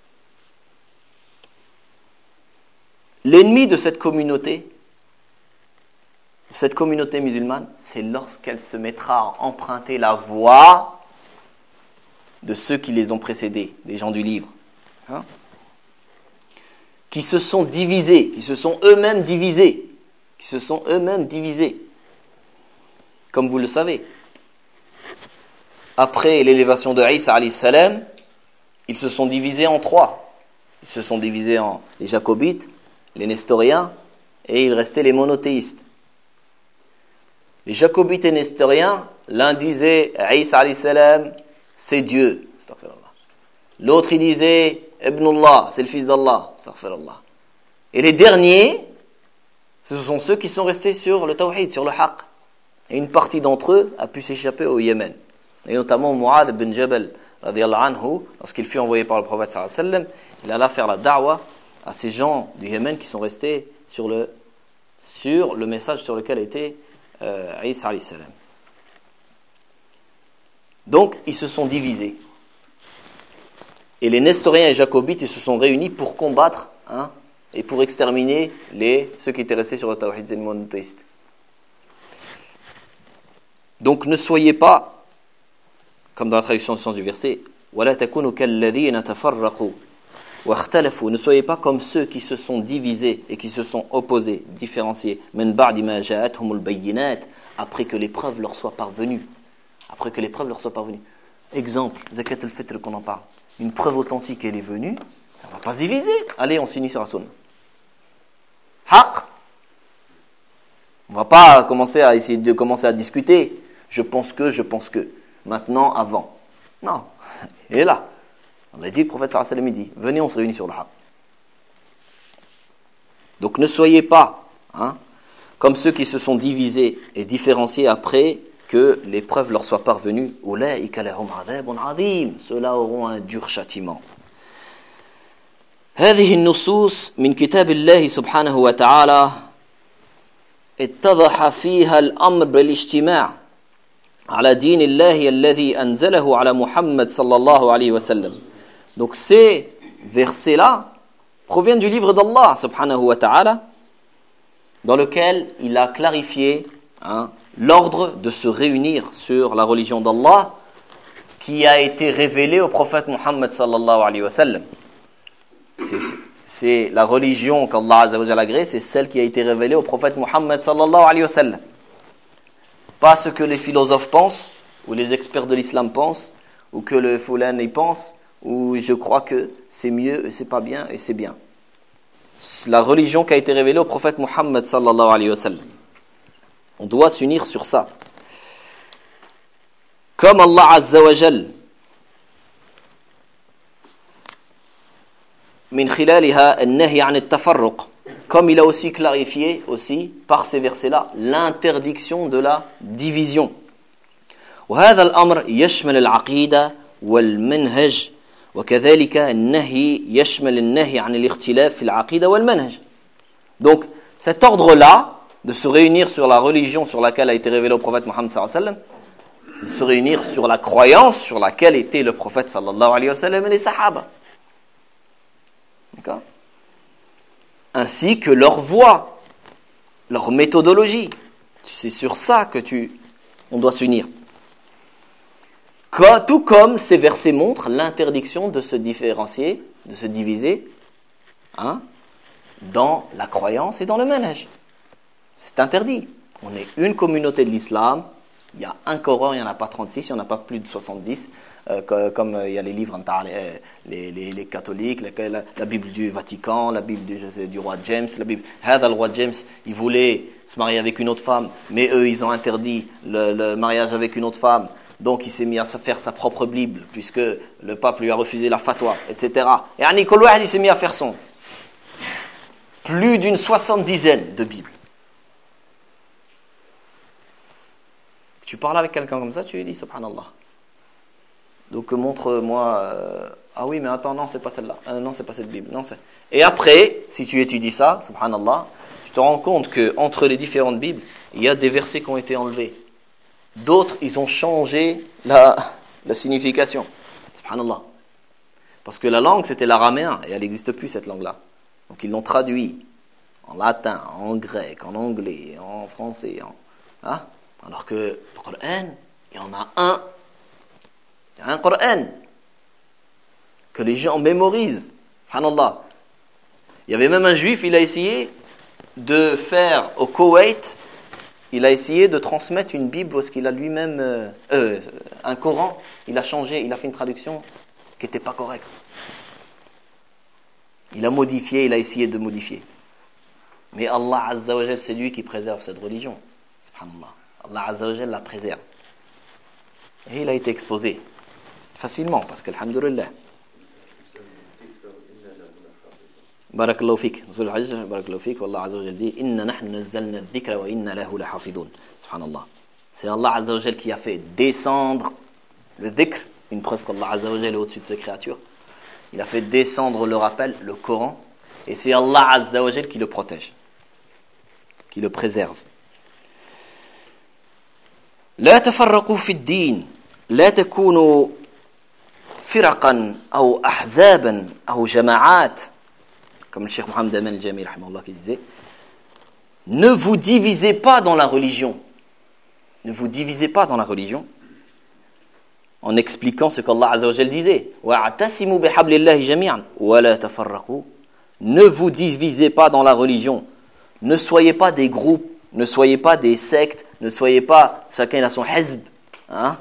l'ennemi de cette communauté, cette communauté musulmane, c'est lorsqu'elle se mettra à emprunter la voie de ceux qui les ont précédés, des gens du livre, hein, qui se sont divisés, qui se sont eux-mêmes divisés, qui se sont eux-mêmes divisés, comme vous le savez. Après l'élévation de Isa alayhi salam, ils se sont divisés en trois. Ils se sont divisés en les jacobites, les nestoriens, et il restait les monothéistes. Les jacobites et nestoriens, l'un disait Isa alayhi salam, c'est Dieu. L'autre il disait Ibnullah, c'est le fils d'Allah. Et les derniers, ce sont ceux qui sont restés sur le tawhid, sur le haqq. Et une partie d'entre eux a pu s'échapper au Yémen. Et notamment Mu'adh ibn Jabal, anhu, lorsqu'il fut envoyé par le prophète sallallahu alayhi wa sallam, il alla faire la da'wa à ces gens du Yémen qui sont restés sur le, sur le message sur lequel était euh, Isa alayhi salam. Donc, ils se sont divisés. Et les nestoriens et les jacobites, ils se sont réunis pour combattre hein, et pour exterminer les, ceux qui étaient restés sur le tawhid et les monothéistes. Donc, ne soyez pas comme dans la traduction du sens du verset, وَلَا تَكُونُوا كَالَّذِينَ تَفَرَّقُوا وَاخْتَلَفُوا. Ne soyez pas comme ceux qui se sont divisés et qui se sont opposés, différenciés. مِنْ بَعْدِ مَا جَاءَتْهُمُ الْبَيِّنَاتِ. Après que l'épreuve leur soit parvenue. Après que l'épreuve leur soit parvenue. Exemple, Zakat al-Fitr qu'on en parle. Une preuve authentique, elle est venue, ça ne va pas se diviser. Allez, on s'unit sur la sunna. Haq. On ne va pas commencer à essayer de commencer à discuter. Je pense que, je pense que. Maintenant, avant. Non. Et là, on a dit, le prophète sallallahu alayhi wa sallam dit, venez, on se réunit sur le haqq. Donc ne soyez pas hein, comme ceux qui se sont divisés et différenciés après que l'épreuve leur soit parvenue. Ulaika lahum adhabun adhim. Ceux-là auront un dur châtiment. هذه النصوص من كتاب الله سبحانه وتعالى اتضح فيها الأمر بالاجتماع على دين الله الذي أنزله على محمد صلى الله عليه وسلم. Donc ces versets-là proviennent du livre d'Allah subhanahu wa ta'ala dans lequel il a clarifié hein, l'ordre de se réunir sur la religion d'Allah qui a été révélée au prophète Muhammad sallallahu alayhi wa sallam. C'est, c'est la religion qu'Allah azza wa jalla a créée, c'est celle qui a été révélée au prophète Muhammad sallallahu alayhi wa sallam. Pas ce que les philosophes pensent, ou les experts de l'islam pensent, ou que le foulan y pense, ou je crois que c'est mieux et c'est pas bien et c'est bien. La religion qui a été révélée au prophète Muhammad sallallahu alayhi wa sallam. On doit s'unir sur ça. Comme Allah azza wa jal min khilaliha an-nahy 'an at-tafarruq. Comme il a aussi clarifié aussi par ces versets-là l'interdiction de la division. وهذا الأمر يشمل العقيدة والمنهج وكذلك النهي يشمل النهي عن الاختلاف في العقيدة والمنهج. Donc cet ordre-là de se réunir sur la religion sur laquelle a été révélé au prophète Mohammed sallallahu alayhi wa sallam, c'est de se réunir sur la croyance sur laquelle était le prophète sallallahu alayhi wa sallam et les sahaba. D'accord ? Ainsi que leur voie, leur méthodologie. C'est sur ça que tu, on doit s'unir. Tout comme ces versets montrent l'interdiction de se différencier, de se diviser hein, dans la croyance et dans le manhaj. C'est interdit. On est une communauté de l'islam, Il y a un Coran, il n'y en a pas trente-six, il n'y en a pas plus de soixante-dix, euh, comme euh, il y a les livres, les, les, les catholiques, la, la, la Bible du Vatican, la Bible du, je sais, du roi James, la Bible. Le roi James, il voulait se marier avec une autre femme, mais eux, ils ont interdit le, le mariage avec une autre femme. Donc il s'est mis à faire sa propre Bible, puisque le pape lui a refusé la fatwa, et cetera. Et Annie Kolouad, il s'est mis à faire son. Plus d'une soixante-dizaine de Bibles. Tu parles avec quelqu'un comme ça, tu lui dis subhanallah. Donc montre-moi, euh, ah oui mais attends, non c'est pas celle-là, euh, non c'est pas cette Bible, non c'est... Et après, si tu étudies ça, subhanallah, tu te rends compte qu'entre les différentes Bibles, il y a des versets qui ont été enlevés. D'autres, ils ont changé la, la signification. Subhanallah. Parce que la langue, c'était l'araméen, et elle n'existe plus cette langue-là. Donc ils l'ont traduit en latin, en grec, en anglais, en français, en... Hein? Alors que le Coran, il y en a un. Il y a un Coran que les gens mémorisent. Subhanallah. Il y avait même un juif, il a essayé de faire au Koweït, il a essayé de transmettre une Bible parce qu'il a lui-même euh, euh, un Coran. Il a changé, il a fait une traduction qui n'était pas correcte. Il a modifié, il a essayé de modifier. Mais Allah Azza wa Jal, c'est lui qui préserve cette religion. Subhanallah. Allah Azza wa Jal la préserve. Et il a été exposé facilement parce que, alhamdulillah. Barakallahu fik. Barakallahu fik. Allah Azza wa Jal dit Inna nahnu nazzalna dhikra wa inna lahu lahafidun. Subhanallah. C'est Allah Azza wa Jal qui a fait descendre le dhikr, une preuve qu'Allah Azza wa Jal est au-dessus de ses créatures. Il a fait descendre le rappel, le Coran, et c'est Allah Azza wa Jal qui le protège, qui le préserve. لا تفرقوا في الدين لا تكونوا فرقا أو أحزابا أو جماعات comme le Cheikh Mohammed Aman al-Jami rahimahullah qui disait ne vous divisez pas dans la religion ne vous divisez pas dans la religion en expliquant ce qu'Allah Azza wa Jal disait wa'tasimu bihablillahi jami'an wa la tafarraqu ne vous divisez pas dans la religion ne soyez pas des groupes ne soyez pas des sectes ne soyez pas chacun a son hizb hein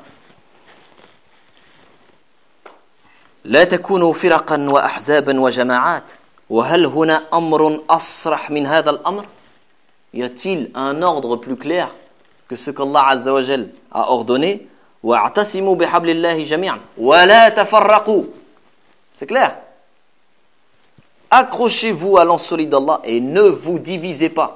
لا تكونوا فرقا وأحزابا وجماعات وهل هنا أمر أصرح من هذا الأمر y a-t-il un ordre plus clair que ce qu'Allah Azza wa Jal a ordonné wa'tasimu bihablillahi jami'an wa la tafarraqu c'est clair accrochez-vous à l'ensolide d'Allah et ne vous divisez pas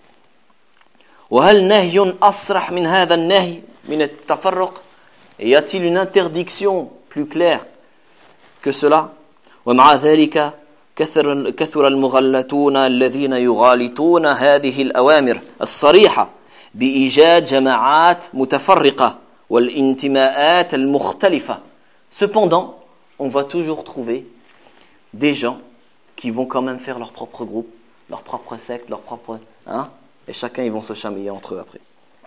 وهل نهي أصرح من هذا النهي من التفرق et y a-t-il une interdiction plus claire que cela ومع ذلك كثر كثر المغلطون الذين يغالطون هذه الأوامر الصريحة بإيجاد جماعات متفرقة والانتماءات المختلفة. Cependant, on va toujours trouver des gens qui vont quand même faire leur propre groupe, leur propre secte, leur propre hein, et chacun ils vont se chamailler entre eux après.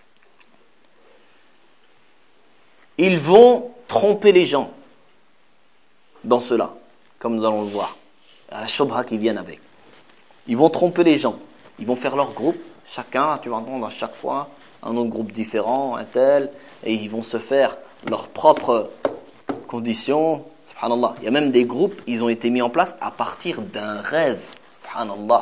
Ils vont tromper les gens dans cela, comme nous allons le voir. À la shobha qui viennent avec. Ils vont tromper les gens. Ils vont faire leur groupe. Chacun, tu vas entendre à chaque fois un autre groupe différent, un tel, et ils vont se faire leurs propres conditions. Subhanallah. Il y a même des groupes, ils ont été mis en place à partir d'un rêve. Subhanallah.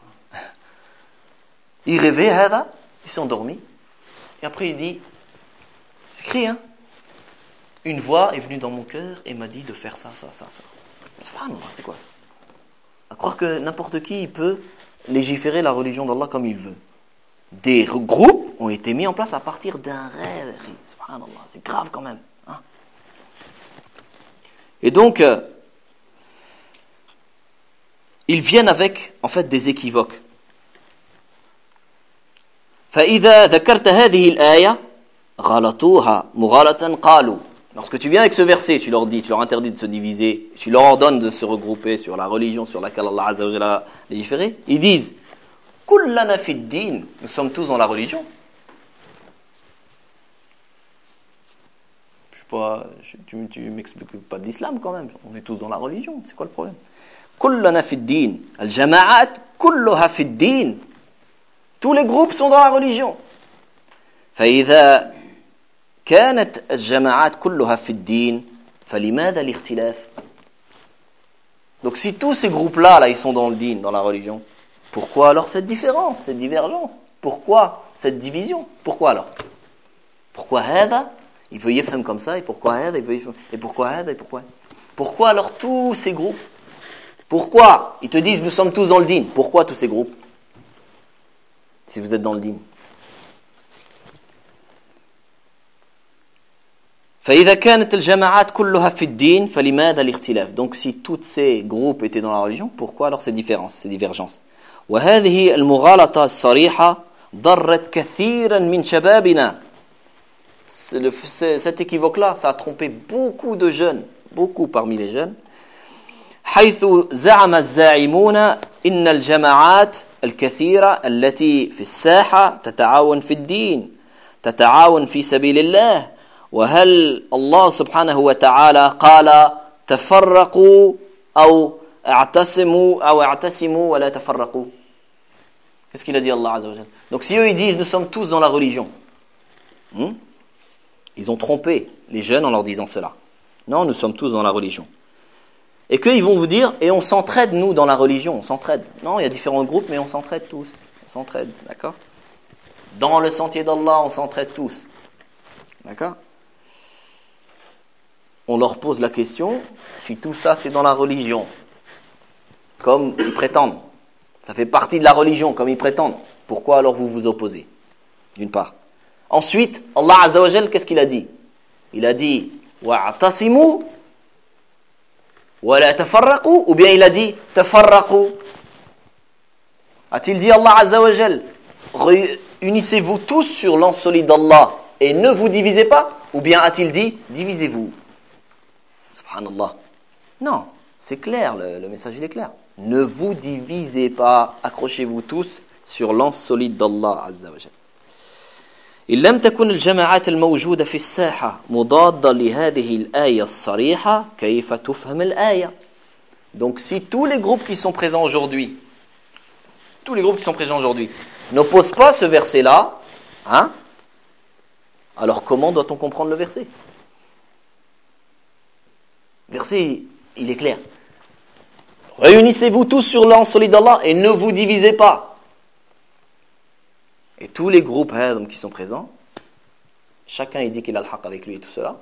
Il rêvait, hada, il s'est endormi. Et après il dit, c'est écrit, hein. Une voix est venue dans mon cœur et m'a dit de faire ça, ça, ça, ça. Subhanallah, c'est quoi ça? À croire que n'importe qui il peut légiférer la religion d'Allah comme il veut. Des groupes ont été mis en place à partir d'un rêve. Subhanallah, c'est grave quand même. Hein? Et donc, euh, ils viennent avec, en fait, des équivoques. فإذا ذكرت هذه الآية غلطوها مغالطة قالوا. Lorsque tu viens avec ce verset, tu leur dis, tu leur interdis de se diviser, tu leur ordonnes de se regrouper sur la religion sur laquelle Allah Azza wa Jalla a légiféré, ils disent kullana fid din, nous sommes tous dans la religion. Je sais pas, tu, tu m'expliques pas de l'islam quand même, on est tous dans la religion, c'est quoi le problème? Kullana fid din, al-jama'at kulluha fid din. Tous les groupes sont dans la religion. فإذا كانت الجماعات كلها في الدين فلماذا الاختلاف. Donc si tous ces groupes-là, là, ils sont dans le din, dans la religion, pourquoi alors cette différence, cette divergence? Pourquoi cette division? Pourquoi alors? Pourquoi هذا il veut y faire comme ça, et pourquoi هذا il veut y faire, et pourquoi هذا, et pourquoi? Pourquoi alors tous ces groupes? Pourquoi? Ils te disent nous sommes tous dans le din. Pourquoi tous ces groupes? Si vous êtes dans le din. فإذا كانت الجماعات كلها في الدين فلماذا الاختلاف. Donc si tous ces groupes étaient dans la religion, pourquoi alors ces différences, ces divergences. وهذه المغالطة الصريحة ضرت كثيرا من شبابنا. Cet équivoque-là, ça a trompé beaucoup de jeunes, beaucoup parmi les jeunes. حيث زعم الزاعمون إن الجماعات الكثيرة التي في الساحة تتعاون في الدين تتعاون في سبيل الله. وهل الله سبحانه وتعالى قال تفرقوا أو اعتصموا أو اعتصموا ولا تفرقوا. Qu'est-ce qu'il a dit Allah Azza wa Jalla? Donc si eux ils disent nous sommes tous dans la religion, hmm? Ils ont trompé les jeunes en leur disant cela. Non, nous sommes tous dans la religion. Et qu'ils vont vous dire, et on s'entraide nous dans la religion, on s'entraide. Non, il y a différents groupes, mais on s'entraide tous. On s'entraide, d'accord? Dans le sentier d'Allah, on s'entraide tous. D'accord? On leur pose la question, si tout ça c'est dans la religion, comme ils prétendent, ça fait partie de la religion, comme ils prétendent, pourquoi alors vous vous opposez? D'une part. Ensuite, Allah Azza wa Jal, qu'est-ce qu'il a dit? Il a dit wa'tasimu wa la tafarraqu, ou bien il a dit tafarraqu. A-t-il dit Allah Azza wa Jal, unissez-vous tous sur l'ensolide d'Allah et ne vous divisez pas, ou bien a-t-il dit divisez-vous? Subhanallah. Non, c'est clair, le, le message il est clair. Ne vous divisez pas, accrochez-vous tous sur l'ensolide d'Allah Azza wa Jal. إن لم تكن الجماعات الموجودة في الساحة مضادة لهذه الآية الصريحة كيف تفهم الآية. Donc si tous les groupes qui sont présents aujourd'hui, tous les groupes qui sont présents aujourd'hui n'opposent pas ce verset-là, hein, alors comment doit-on comprendre le verset? Le verset, il est clair. Réunissez-vous tous sur l'ensolide d'Allah et ne vous divisez pas. Et tous les groupes qui sont présents, chacun il dit qu'il a le haqq avec lui et tout cela.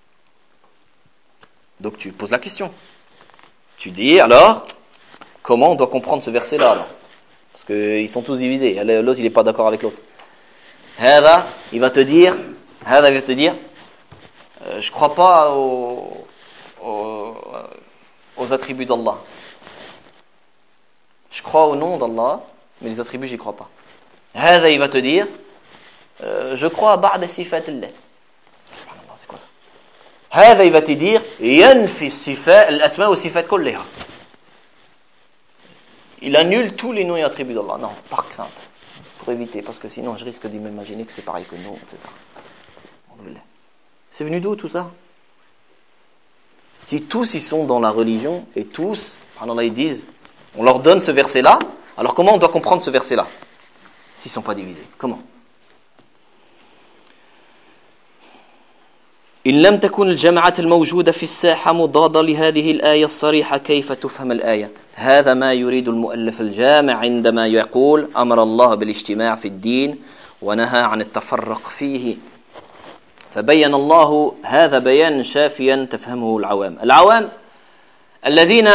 Donc tu poses la question. Tu dis alors, comment on doit comprendre ce verset-là alors? Parce qu'ils sont tous divisés. L'autre il n'est pas d'accord avec l'autre. Hada, il va te dire, Hada, il va te dire, euh, je ne crois pas aux, aux, aux attributs d'Allah. Je crois au nom d'Allah, mais les attributs, j'y crois pas. هذا il va te dire euh, je crois à بعض صفات الله. Subhanallah, c'est quoi ça? هذا il va te dire ينفي الصفات الأسماء والصفات كلها. Il annule tous les noms et attributs d'Allah. Non, par crainte, pour éviter, parce que sinon je risque d'imaginer que c'est pareil que nous, et cetera. C'est venu d'où tout ça? Si tous ils sont dans la religion et tous, subhanallah, ils disent, on leur donne ce verset-là, alors comment on doit comprendre ce verset-là? S'ils ne sont pas divisés. Comment? إن لم تكن الجماعات الموجودة في الساحة مضادة لهذه الآية الصريحة كيف تفهم الآية؟ هذا ما يريد المؤلف الجامع عندما يقول أمر الله بالاجتماع في الدين ونهى عن التفرق فيه. فبين الله هذا بيان شافيا تفهمه العوام. العوام الذين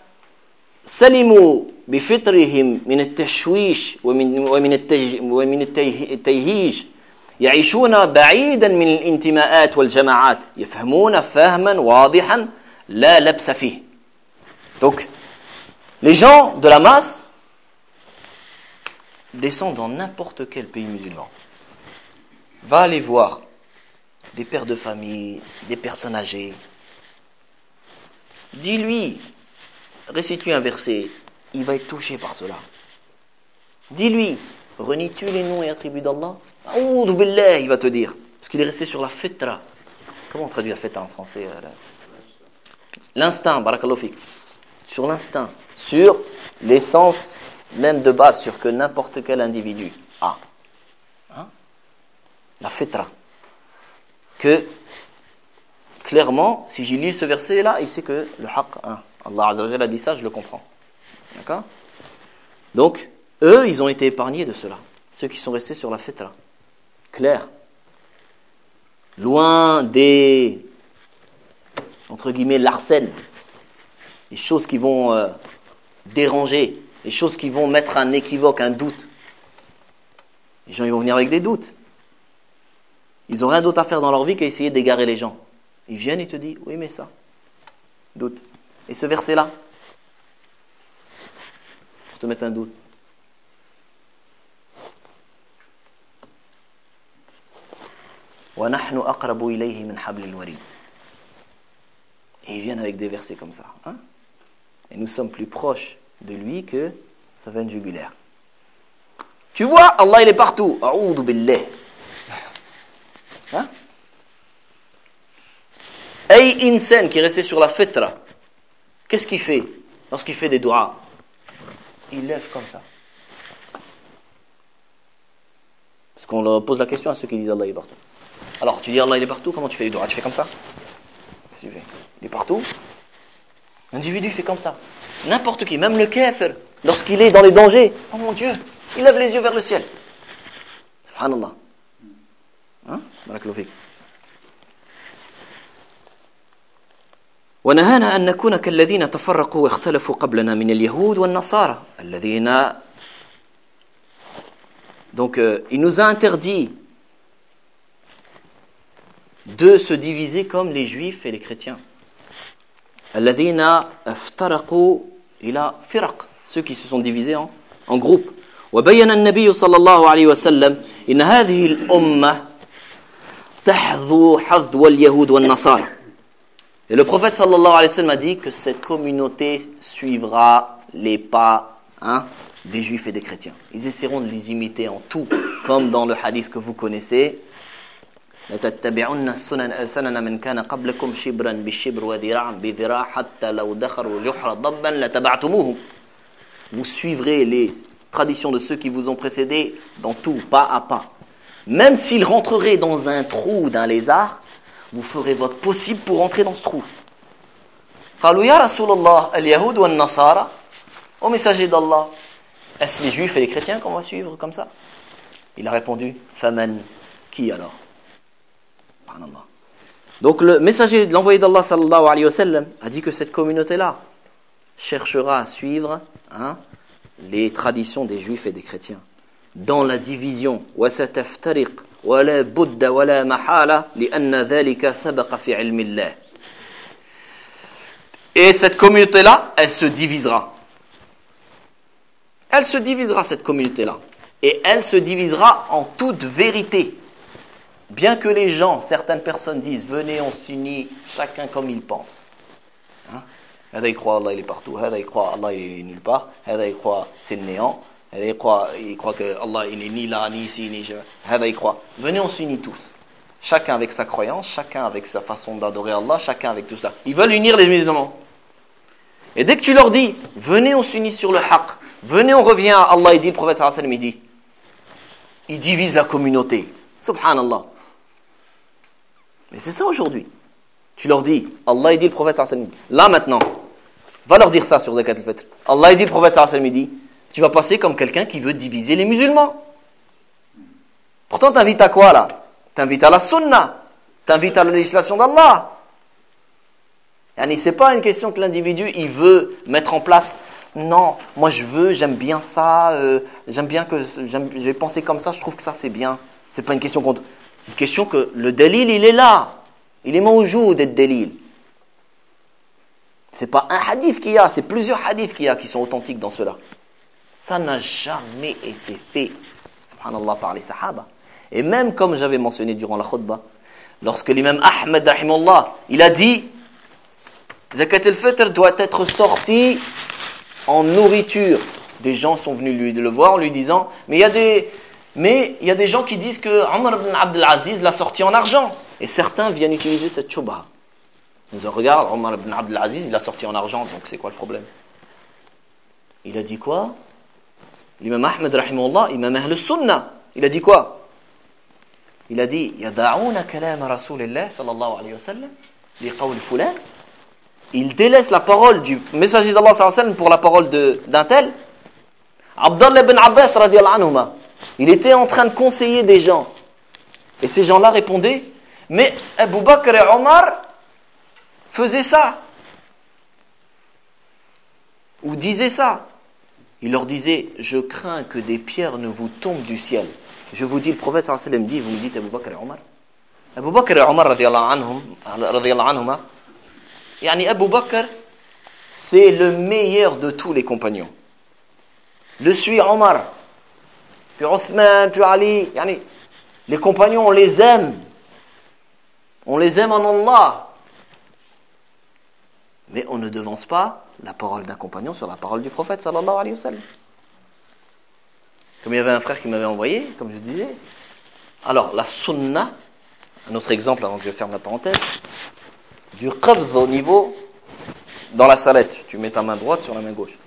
سلموا بفطرهم من التشويش ومن ومن التج ومن التيهيج يعيشون بعيدا من الانتماءات والجماعات يفهمون فهما واضحا لا لبس فيه. Donc les gens de la masse descendent dans n'importe quel pays musulman. Va aller voir des pères de famille, des personnes âgées. Dis-lui, récite-lui un verset, il va être touché par cela. Dis-lui, renies-tu les noms et attributs d'Allah? A'oudhu billah, il va te dire. Parce qu'il est resté sur la fitra. Comment on traduit la fitra en français? L'instinct, barakallahu fik. Sur l'instinct, sur l'essence même de base, sur que n'importe quel individu a. Hein? La fitra. que clairement, si j'ai lu ce verset-là, il sait que le haqq, hein, Allah Azza wa Jalla a dit ça, je le comprends. D'accord? Donc, eux, ils ont été épargnés de cela. Ceux qui sont restés sur la fitra. Clair. Loin des, entre guillemets, l'arsène. Les choses qui vont euh, déranger. Les choses qui vont mettre un équivoque, un doute. Les gens, ils vont venir avec des doutes. Ils n'ont rien d'autre à faire dans leur vie qu'à essayer d'égarer les gens. Ils viennent et te disent, oui, mais ça. Doute. Et ce verset-là, pour te mettre un doute. وَنَحْنُ أَقْرَبُ إِلَيْهِ مِنْ حَبْلِ الْوَرِيدِ. Et ils viennent avec des versets comme ça. Hein? Et nous sommes plus proches de lui que sa veine jugulaire. Tu vois, Allah il est partout. A'oudou billah. Hein? Ay insan qui est resté sur la fitra, qu'est-ce qu'il fait lorsqu'il fait des doigts? Il lève comme ça. Parce qu'on leur pose la question à ceux qui disent Allah il est partout. Alors tu dis Allah il est partout, comment tu fais les doigts? Tu fais comme ça? Qu'est-ce que tu fais? Il est partout. L'individu fait comme ça. N'importe qui, même le kafir, lorsqu'il est dans les dangers, oh mon Dieu, il lève les yeux vers le ciel. Subhanallah. Hein? Barakallahu fik. ونهانا أن نكون كالذين تفرقوا واختلفوا قبلنا من اليهود والنصارى الذين. Donc euh, il nous a interdit de se diviser comme les juifs et les chrétiens. الذين افترقوا إلى فرق, ceux qui se sont divisés en, en groupes. وبين النبي صلى الله عليه وسلم إن هذه الأمة تحذو حذو اليهود والنصارى. Et le prophète sallallahu alayhi wa sallam a dit que cette communauté suivra les pas hein, des juifs et des chrétiens. Ils essaieront de les imiter en tout, comme dans le hadith que vous connaissez. لَتَتَّبِعُنَّ سَنَنَ مَنْ كَانَ قَبْلَكُمْ شِبْرًا بِالشِّبْرِ وَذِرَاعًا بِذِرَاعٍ حَتَّى لَوْ دَخَلُوا جُحْرَ ضَبًّا لَتَبَعْتُمُوهُمْ. Vous suivrez les traditions de ceux qui vous ont précédés dans tout, pas à pas. Même s'ils rentreraient dans un trou d'un lézard, vous ferez votre possible pour rentrer dans ce trou. قالوا يا رسول الله اليهود والنصارى. Au messager d'Allah, est-ce les juifs et les chrétiens qu'on va suivre comme ça? Il a répondu, faman, qui alors? Subhanallah. Donc le messager de l'envoyé d'Allah sallallahu alayhi wa sallam a dit que cette communauté-là cherchera à suivre hein, les traditions des juifs et des chrétiens dans la division. وستفترق ولا بد ولا محالة لأن ذلك سبق في علم الله. Et cette communauté-là, elle se divisera. Elle se divisera, cette communauté-là. Et elle se divisera en toute vérité. Bien que les gens, certaines personnes disent, venez, on s'unit, chacun comme il pense. Hein? Hada il croit Allah il est partout, Hada il croit Allah il est nulle part, Hada il croit c'est le néant, Hada il croit, il croit que Allah il est ni là, ni ici, ni là. Hada il croit. Venez, on s'unit tous. Chacun avec sa croyance, chacun avec sa façon d'adorer Allah, chacun avec tout ça. Ils veulent unir les musulmans. Et dès que tu leur dis, venez, on s'unit sur le haqq, venez, on revient à Allah, il dit, le prophète sallallahu alayhi wa sallam, il dit, il divise la communauté. Subhanallah. Mais c'est ça aujourd'hui. Tu leur dis, Allah, il dit, le prophète sallallahu alayhi wa sallam, là maintenant, va leur dire ça sur Zakat al-Fitr. Allah, il dit, le prophète sallallahu alayhi wa sallam, il dit, tu vas passer comme quelqu'un qui veut diviser les musulmans. Pourtant, t'invites à quoi là? T'invites à la sunna, t'invites à la législation d'Allah. Yani, c'est pas une question que l'individu il veut mettre en place. Non, moi je veux, j'aime bien ça, euh, j'aime bien que j'aime, j'ai pensé comme ça, je trouve que ça c'est bien. C'est pas une question contre. C'est une question que le dalil il est là, il est mawjoud d'être dalil. C'est pas un hadith qu'il y a, c'est plusieurs hadiths qu'il y a qui sont authentiques dans cela. Ça n'a jamais été fait, subhanallah, par les sahaba. Et même comme j'avais mentionné durant la khutbah, lorsque l'imam Ahmed rahimahullah, il a dit Zakat al-Fitr doit être sorti en nourriture. Des gens sont venus lui le voir en lui disant mais il y a des mais il y a des gens qui disent que Omar ibn Abdel Aziz l'a sorti en argent. Et certains viennent utiliser cette shubha. Ils disent regarde, Omar ibn Abdel Aziz il l'a sorti en argent, donc c'est quoi le problème? Il a dit quoi? L'imam Ahmed rahimahullah, imam Ahl Sunnah, il a dit quoi? il a dit Yada'una kalam Rasulillah sallallahu alayhi wa sallam li qawl fulan. Il délaisse la parole du messager d'Allah sallallahu alayhi wa sallam pour la parole de, d'un tel. Abdallah ibn Abbas radiyallahu anhuma, il était en train de conseiller des gens. Et ces gens-là répondaient, mais Abu Bakr et Omar faisaient ça. Ou disaient ça. Il leur disait, je crains que des pierres ne vous tombent du ciel. Je vous dis, le prophète sallallahu alayhi wa sallam dit, vous me dites Abu Bakr et Omar. Abu Bakr et Omar radiyallahu anhum, radiyallahu anhuma, yani Abu Bakr, c'est le meilleur de tous les compagnons. Le suit Omar, puis Othman, puis Ali. Yani, les compagnons, on les aime. On les aime en Allah. Mais on ne devance pas la parole d'un compagnon sur la parole du prophète sallallahu alayhi wa sallam. Comme il y avait un frère qui m'avait envoyé, comme je disais. Alors, la sunna, un autre exemple avant que je ferme la parenthèse, du qabd au niveau, dans la salette, tu mets ta main droite sur la main gauche.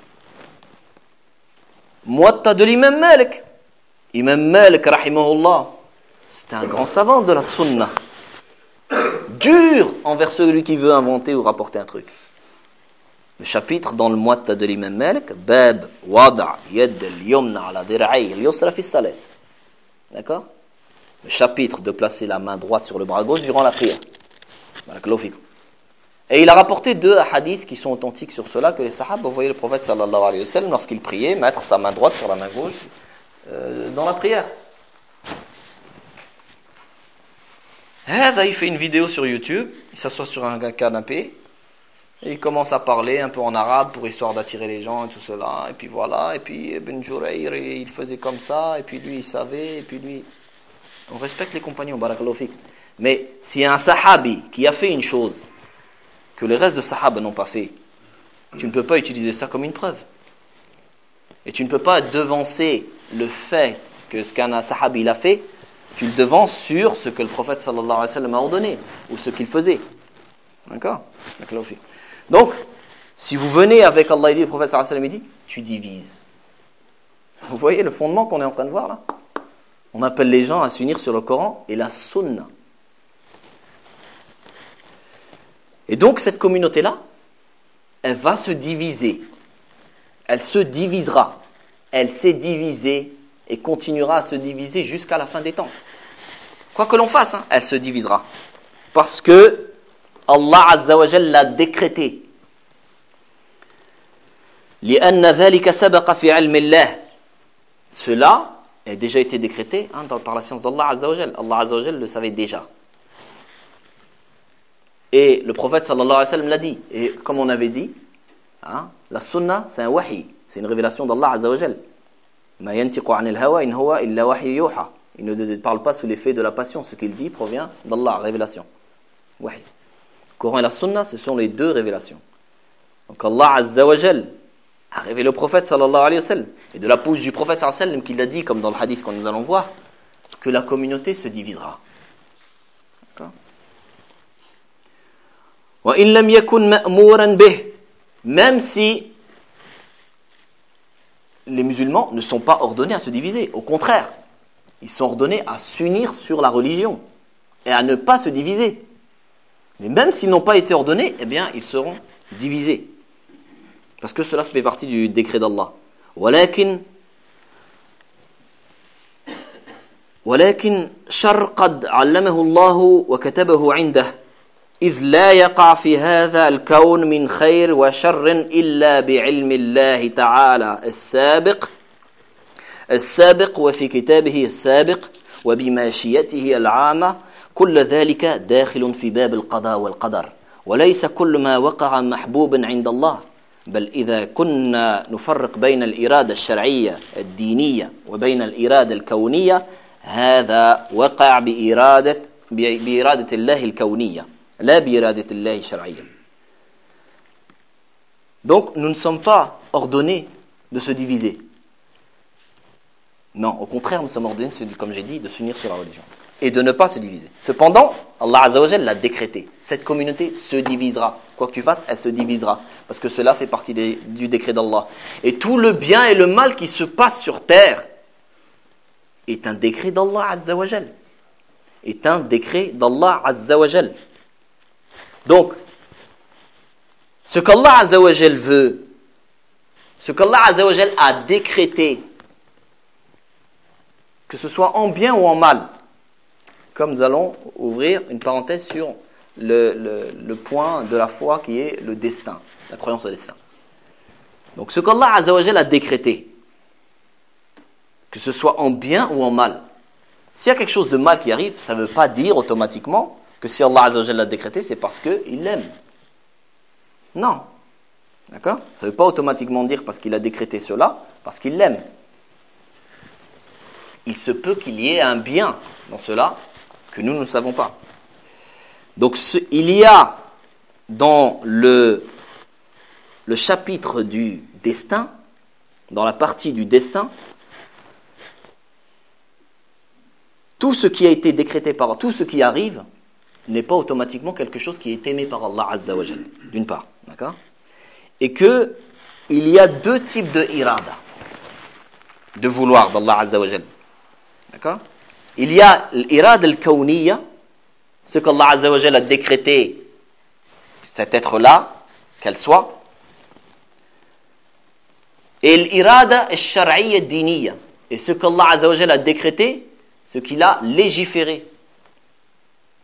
Muwatta de l'imam Malik. Imam Malik, rahimahullah, c'était un grand savant de la sunna. Dur envers celui qui veut inventer ou rapporter un truc. Le chapitre dans le Muwatta de l'imam Malik, Bab wada' yad al-yumna ala dir'ay al-yusra fi salat. D'accord? Le chapitre de placer la main droite sur le bras gauche durant la prière. Barakallahu fikum. Et il a rapporté deux hadiths qui sont authentiques sur cela, que les sahaba voyaient le prophète sallallahu alayhi wa sallam lorsqu'il priait mettre sa main droite sur la main gauche euh, dans la prière. Il fait une vidéo sur YouTube, il s'assoit sur un canapé et il commence à parler un peu en arabe pour histoire d'attirer les gens et tout cela, et puis voilà, et puis Ibn Jurayr il faisait comme ça, et puis lui il savait, et puis lui... On respecte les compagnons, barakallahu fik. Mais s'il y a un sahabi qui a fait une chose que les restes de sahaba n'ont pas fait, tu ne peux pas utiliser ça comme une preuve. Et tu ne peux pas devancer le fait que ce qu'un sahabi il a fait, tu le devances sur ce que le prophète sallallahu alayhi wa sallam a ordonné, ou ce qu'il faisait. D'accord? Donc, si vous venez avec Allah et dit, le prophète sallallahu alayhi wa sallam dit, tu divises. Vous voyez le fondement qu'on est en train de voir là? On appelle les gens à s'unir sur le Coran et la sunna. Et donc cette communauté-là, elle va se diviser. Elle se divisera. Elle s'est divisée et continuera à se diviser jusqu'à la fin des temps. Quoi que l'on fasse, hein, elle se divisera. Parce que Allah Azza wa Jalla l'a décrété. لأن ذلك سبق في علم الله. Cela a déjà été décrété hein, dans, par la science d'Allah Azza wa Jalla. Allah Azza wa Jalla le savait déjà. Et le prophète sallallahu alayhi wa sallam l'a dit. Et comme on avait dit, hein, la sunna c'est un wahi, c'est une révélation d'Allah Azza wa Jalla. Ma yantiqu anil hawa in huwa illa wahyi yuha. Il ne parle pas sous l'effet de la passion. Ce qu'il dit provient d'Allah, révélation. Wahi. Le Coran et la sunna, ce sont les deux révélations. Donc Allah Azza wa Jalla a révélé au prophète sallallahu alayhi wa sallam. Et de la bouche du prophète sallallahu alayhi wa sallam qu'il a dit, comme dans le hadith que nous allons voir, que la communauté se divisera. D'accord? وَإِن لَمْ يَكُنْ مَأْمُورًا بِهِ. Même si les musulmans ne sont pas ordonnés à se diviser. Au contraire, ils sont ordonnés à s'unir sur la religion et à ne pas se diviser. Mais même s'ils n'ont pas été ordonnés, eh bien, ils seront divisés. Parce que cela fait partie du décret d'Allah. وَلَكِنْ وَلَكِنْ شَرْ قَدْ عَلَّمَهُ اللَّهُ وَكَتَبَهُ عِنْدَهُ إذ لا يقع في هذا الكون من خير وشر إلا بعلم الله تعالى السابق السابق وفي كتابه السابق وبماشيته العامة كل ذلك داخل في باب القضاء والقدر وليس كل ما وقع محبوبا عند الله بل إذا كنا نفرق بين الإرادة الشرعية الدينية وبين الإرادة الكونية هذا وقع بإرادة بإرادة الله الكونية لا بإرادة الله الشرعية. Donc nous ne sommes pas ordonnés de se diviser. Non, au contraire, nous sommes ordonnés, comme j'ai dit, de s'unir sur la religion et de ne pas se diviser. Cependant, Allah Azza wa Jalla l'a décrété. Cette communauté se divisera. Quoi que tu fasses, elle se divisera. Parce que cela fait partie des, du décret d'Allah. Et tout le bien et le mal qui se passe sur terre est un décret d'Allah Azza wa Jalla. est un décret d'Allah Azza wa Jal. Donc, ce qu'Allah Azza wa Jal veut, ce qu'Allah Azza wa Jal a décrété, que ce soit en bien ou en mal, comme nous allons ouvrir une parenthèse sur le, le, le point de la foi qui est le destin, la croyance au destin. Donc ce qu'Allah Azza wa Jal a décrété, que ce soit en bien ou en mal, s'il y a quelque chose de mal qui arrive, ça ne veut pas dire automatiquement que si Allah Azza wa Jal l'a décrété, c'est parce qu'il l'aime. Non. D'accord ? Ça ne veut pas automatiquement dire parce qu'il a décrété cela, parce qu'il l'aime. Il se peut qu'il y ait un bien dans cela que nous ne savons pas. Donc ce, il y a dans le, le chapitre du destin, dans la partie du destin, tout ce qui a été décrété par Allah, tout ce qui arrive, n'est pas automatiquement quelque chose qui est aimé par Allah Azza wa Jal, d'une part, d'accord ? Et que il y a deux types de irada, de vouloir d'Allah Azza wa Jal, d'accord ? Il y a l'irada al-kawniyya, ce qu'Allah Azza wa Jal a décrété, cet être-là, qu'elle soit, et l'irada al-shar'iyya ad-diniyya, et ce qu'Allah Azza wa Jal a décrété, ce qu'il a légiféré. D'accord ?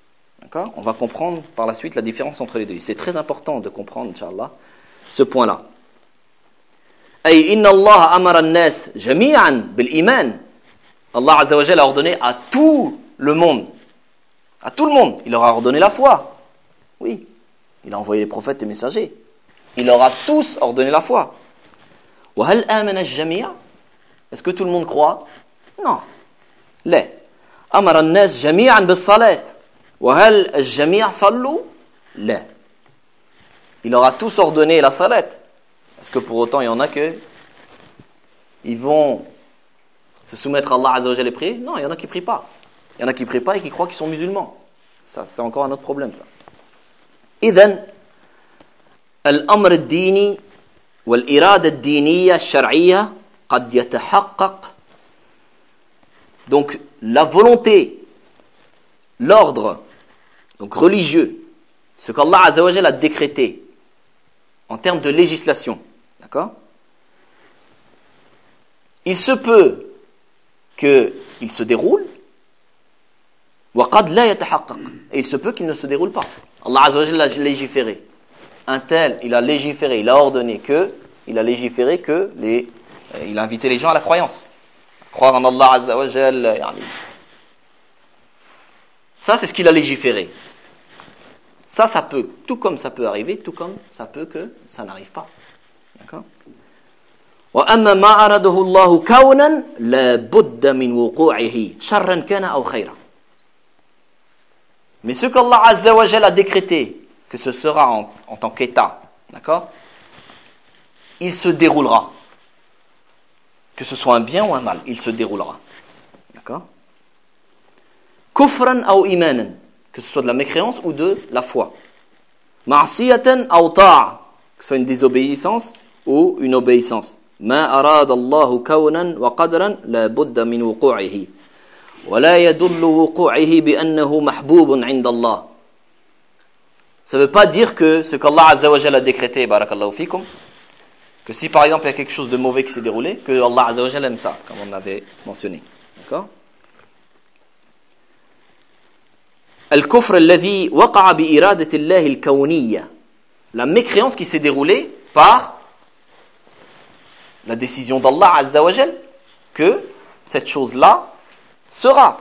On va comprendre par la suite la différence entre les deux. C'est très important de comprendre, Inch'Allah, ce point-là. Ay inna Allah amara an-nas jami'an bil iman. Allah Azza wa Jalla a ordonné à tout le monde, à tout le monde, il leur a ordonné la foi. Oui, il a envoyé les prophètes et les messagers. Il leur a tous ordonné la foi. Wa hal amana al-jami'? Est-ce que tout le monde croit? Non. La. Amara an-nas jami'an bis-salat. Wa hal al-jami' sallu? La. Il leur a tous ordonné la salat. Est-ce que pour autant il y en a que ils vont se soumettre à Allah Azza wa Jalla et prier? Non, il y en a qui ne prient pas. Il y en a qui ne prient pas et qui croient qu'ils sont musulmans. Ça, c'est encore un autre problème, ça. إذن الأمر الديني والإرادة الدينية الشرعية قد يتحقق. Donc la volonté, l'ordre, donc religieux, ce qu'Allah Azza wa Jalla a décrété en termes de législation, d'accord? Il se peut qu'il se déroule, وقد لا يتحقق, et il se peut qu'il ne se déroule pas. Allah Azza wa Jalla a légiféré. Un tel, il a légiféré, il a ordonné que, il a légiféré que les, il a invité les gens à la croyance, croire en Allah Azza wa Jalla. Yani. Ça, c'est ce qu'il a légiféré. Ça, ça peut, tout comme ça peut arriver, tout comme ça peut que ça n'arrive pas. D'accord? وأما ما أراده الله كونا لا بد من وقوعه شرا كان أو خيرا. Mais ce qu'Allah Azza wa Jalla a décrété, que ce sera en, en tant qu'état, d'accord, il se déroulera. Que ce soit un bien ou un mal, il se déroulera. D'accord? Kufran ou imanan, que ce soit de la mécréance ou de la foi. Ma'siyatan ou ta'a, que ce soit une désobéissance ou une obéissance. Ma arada Allahu kawnan wa qadran la budda min wuqu'ihi. ولا يدل وقوعه بأنه محبوب عند الله. Ça ne veut pas dire que ce qu'Allah Azza wa Jalla a décrété, barakallahu fikum, que si par exemple il y a quelque chose de mauvais qui s'est déroulé, que Allah Azza wa Jalla aime ça, comme on l'avait mentionné. D'accord? الكفر الذي وقع بإرادة الله الكونية. La mécréance qui s'est déroulée par la décision d'Allah Azza wa Jalla que cette chose-là sera.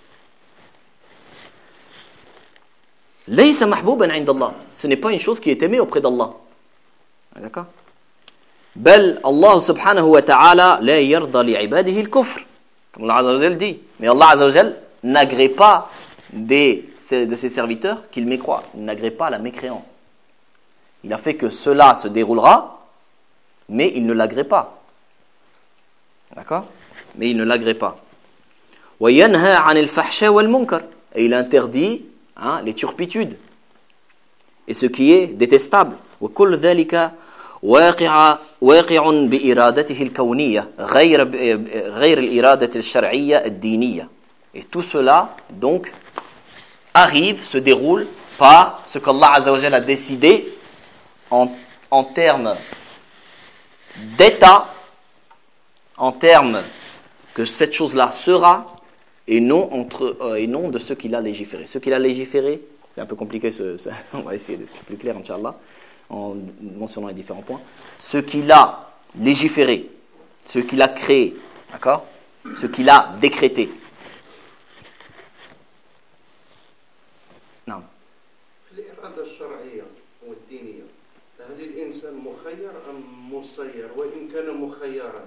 ليس محبوبا عند الله. Ce n'est pas une chose qui est aimée auprès d'Allah. D'accord? بل الله سبحانه وتعالى لا يرضى لعباده الكفر. Comme Allah Azza wa Jalla dit. Mais Allah Azza wa Jalla n'agrée pas des, de ses serviteurs qu'ils mécroient. Il n'agrée pas la mécréance. Il a fait que cela se déroulera, mais il ne l'agrée pas. D'accord? Mais il ne l'agrée pas. وينهى عن الفحشاء والمنكر, et il interdit hein, les turpitudes et ce qui est détestable. وكل ذلك واقع واقع بإرادته الكونية غير غير الإرادة الشرعية الدينية. Et tout cela donc arrive, se déroule par ce qu'Allah Azza wa Jal a décidé en, en termes d'état, en termes que cette chose-là sera, et non, entre, euh, et non de ce qu'il a légiféré. Ce qu'il a légiféré, c'est un peu compliqué, ce, ce, on va essayer d'être plus clair, Inch'Allah, en mentionnant les différents points. Ce qu'il a légiféré, ce qu'il a créé, d'accord ? Ce qu'il a décrété. Non. الإرادة الشرعية والدينية هل الإنسان مخير أم مسير وإن كان مخيرا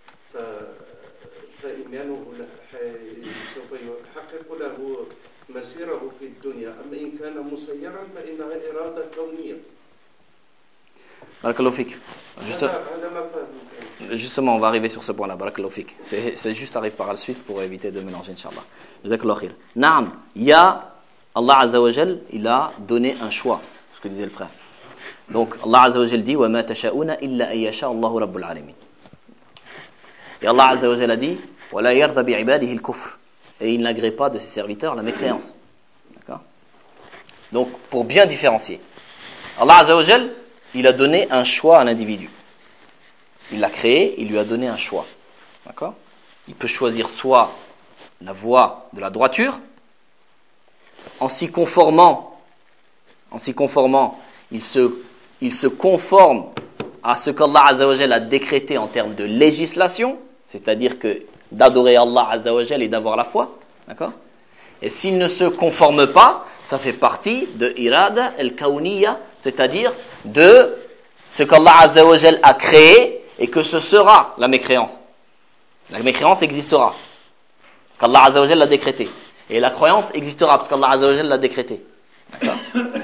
فإيمانه سوف يحقق له مسيره في الدنيا أما إن كان مسيرا فإنها إرادة كونية. Barakallahu fik. Juste, justement, on va arriver sur ce point-là. Barakallahu fik. C'est, c'est juste arrive par la suite pour éviter de mélanger, Inch'Allah. Jazakallahu khir. Naam, il y a, Allah Azza wa Jal, il a donné un choix, ce que disait le frère. Donc, Allah Azza wa Jal dit, وَمَا تَشَاءُونَ إِلَّا أَن يَشَاءَ اللَّهُ رَبُّ الْعَالَمِينَ. Et Allah Azza wa Jal a dit, وَلَا يَرْضَ بِعِبَادِهِ الْكُفْرِ. Et il n'agrée pas de ses serviteurs la mécréance. D'accord ? Donc, pour bien différencier, Allah Azza wa Jal, il a donné un choix à l'individu. Il l'a créé, il lui a donné un choix. D'accord ? Il peut choisir soit la voie de la droiture, en s'y conformant, en s'y conformant, il se, il se conforme à ce qu'Allah Azza wa Jal a décrété en termes de législation, c'est-à-dire que d'adorer Allah Azza wa Jal et d'avoir la foi. D'accord ? Et s'il ne se conforme pas, ça fait partie de irada al-kawniyya, c'est-à-dire de ce qu'Allah Azza wa Jal a créé et que ce sera la mécréance. La mécréance existera parce qu'Allah Azza wa Jal l'a décrété. Et la croyance existera parce qu'Allah Azza wa Jal l'a décrété. D'accord ?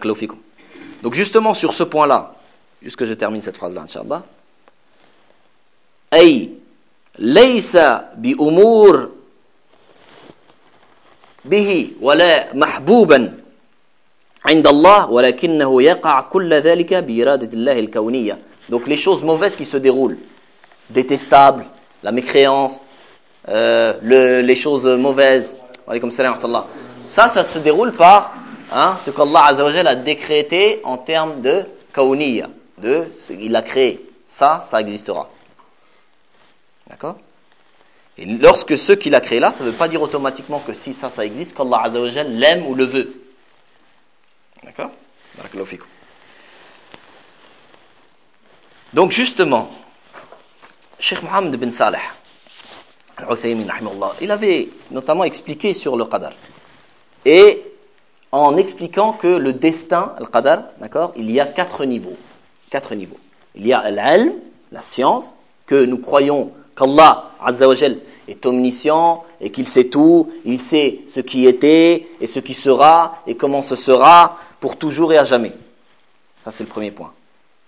Donc justement sur ce point-là, jusque je termine cette phrase-là, Inch'Allah. Ay laysa bi umur به ولا محبوبا عند الله ولكنه يقع كل ذلك بإرادة الله الكونية. Donc les choses mauvaises qui se déroulent, détestables, la mécréance, euh, le, les choses mauvaises, alaykoum salam wa rahmatullah. Ça, ça se déroule par hein, ce qu'Allah Azza wa Jal a décrété en termes de kawniyya, de ce qu'il a créé. Ça, ça existera. D'accord ? Et lorsque ce qu'il a créé là, ça ne veut pas dire automatiquement que si ça, ça existe, qu'Allah Azza wa Jal l'aime ou le veut. D'accord ? Barakallahu fikum. Donc justement, Cheikh Mohammed bin Saleh Al-Uthaymin, rahimahullah, il avait notamment expliqué sur le qadar. Et en expliquant que le destin, le qadar, d'accord, il y a quatre niveaux. Quatre niveaux. Il y a al-ilm, la science, que nous croyons qu'Allah Azza wa Jal est omniscient et qu'il sait tout, il sait ce qui était et ce qui sera et comment ce sera pour toujours et à jamais. Ça c'est le premier point. D'accord ?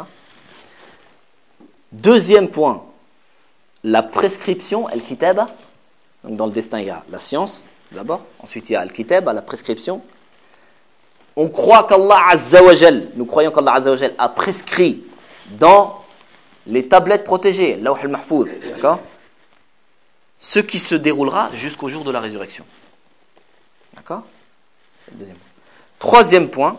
Deuxième point, la prescription, al-kitaba. Donc dans le destin il y a la science d'abord, ensuite il y a al-kitaba, la prescription. On croit qu'Allah Azza wa Jal, nous croyons qu'Allah Azza wa Jal a prescrit dans les tablettes protégées, Lawh al-Mahfouz, d'accord ? Ce qui se déroulera jusqu'au jour de la résurrection. D'accord ? C'est le deuxième point. Troisième point,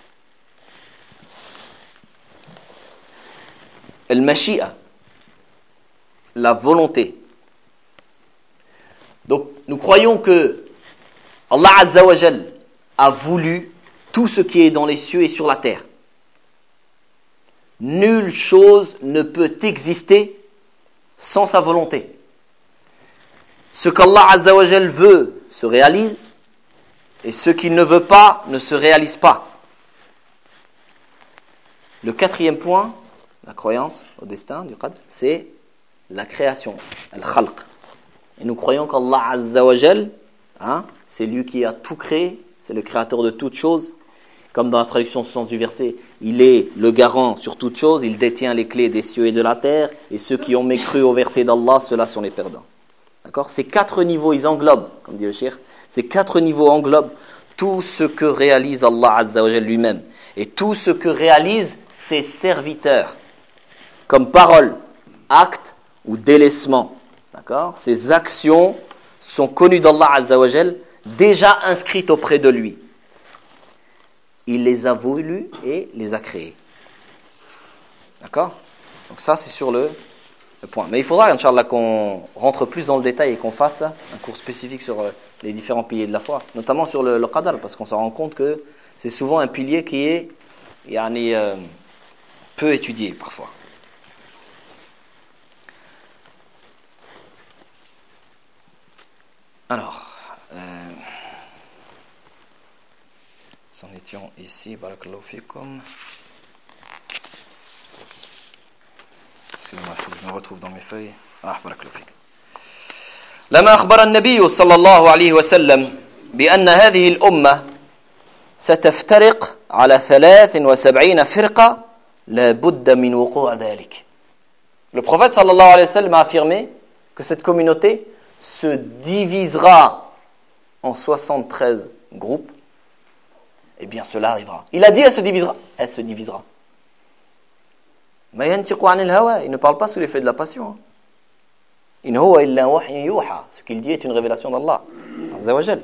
al-Mashi'a, la volonté. Donc, nous croyons que Allah Azza wa Jal a voulu tout ce qui est dans les cieux et sur la terre. Nulle chose ne peut exister sans sa volonté. Ce qu'Allah Azza wa Jal veut se réalise et ce qu'il ne veut pas ne se réalise pas. Le quatrième point, la croyance au destin du qadr, c'est la création, al-khalq. Et nous croyons qu'Allah Azza wa Jal, hein, c'est lui qui a tout créé, c'est le créateur de toutes choses. Comme dans la traduction sens du verset, il est le garant sur toutes choses, il détient les clés des cieux et de la terre, et ceux qui ont mécru au verset d'Allah, ceux-là sont les perdants. D'accord ? Ces quatre niveaux, ils englobent, comme dit le cheikh, ces quatre niveaux englobent tout ce que réalise Allah Azza wa Jal lui-même, et tout ce que réalisent ses serviteurs, comme parole, acte ou délaissement. D'accord ? Ces actions sont connues d'Allah Azza wa Jal, déjà inscrites auprès de lui. Il les a voulues et les a créées. D'accord? Donc ça, c'est sur le, le point. Mais il faudra, Inch'Allah, qu'on rentre plus dans le détail et qu'on fasse un cours spécifique sur les différents piliers de la foi, notamment sur le, le qadar, parce qu'on se rend compte que c'est souvent un pilier qui est yani, euh, peu étudié parfois. Alors, euh, nous en étions ici, barakallahu fikum. Excusez-moi, il faut que je me retrouve dans mes feuilles. Ah, barakallahu fikum. لما أخبر النبي صلى الله عليه وسلم بأن هذه الأمة ستفترق على ثلاث وسبعين فرقة لا بد من وقوع ذلك. Le prophète صلى الله عليه وسلم a affirmé que cette communauté se divisera en soixante-treize groupes. Eh bien, cela arrivera. Il a dit, elle se divisera. Elle se divisera. Mais il ne parle pas sous l'effet de la passion. In huwa illa wahyin yuha. Ce qu'il dit est une révélation d'Allah. Azza wa Jal.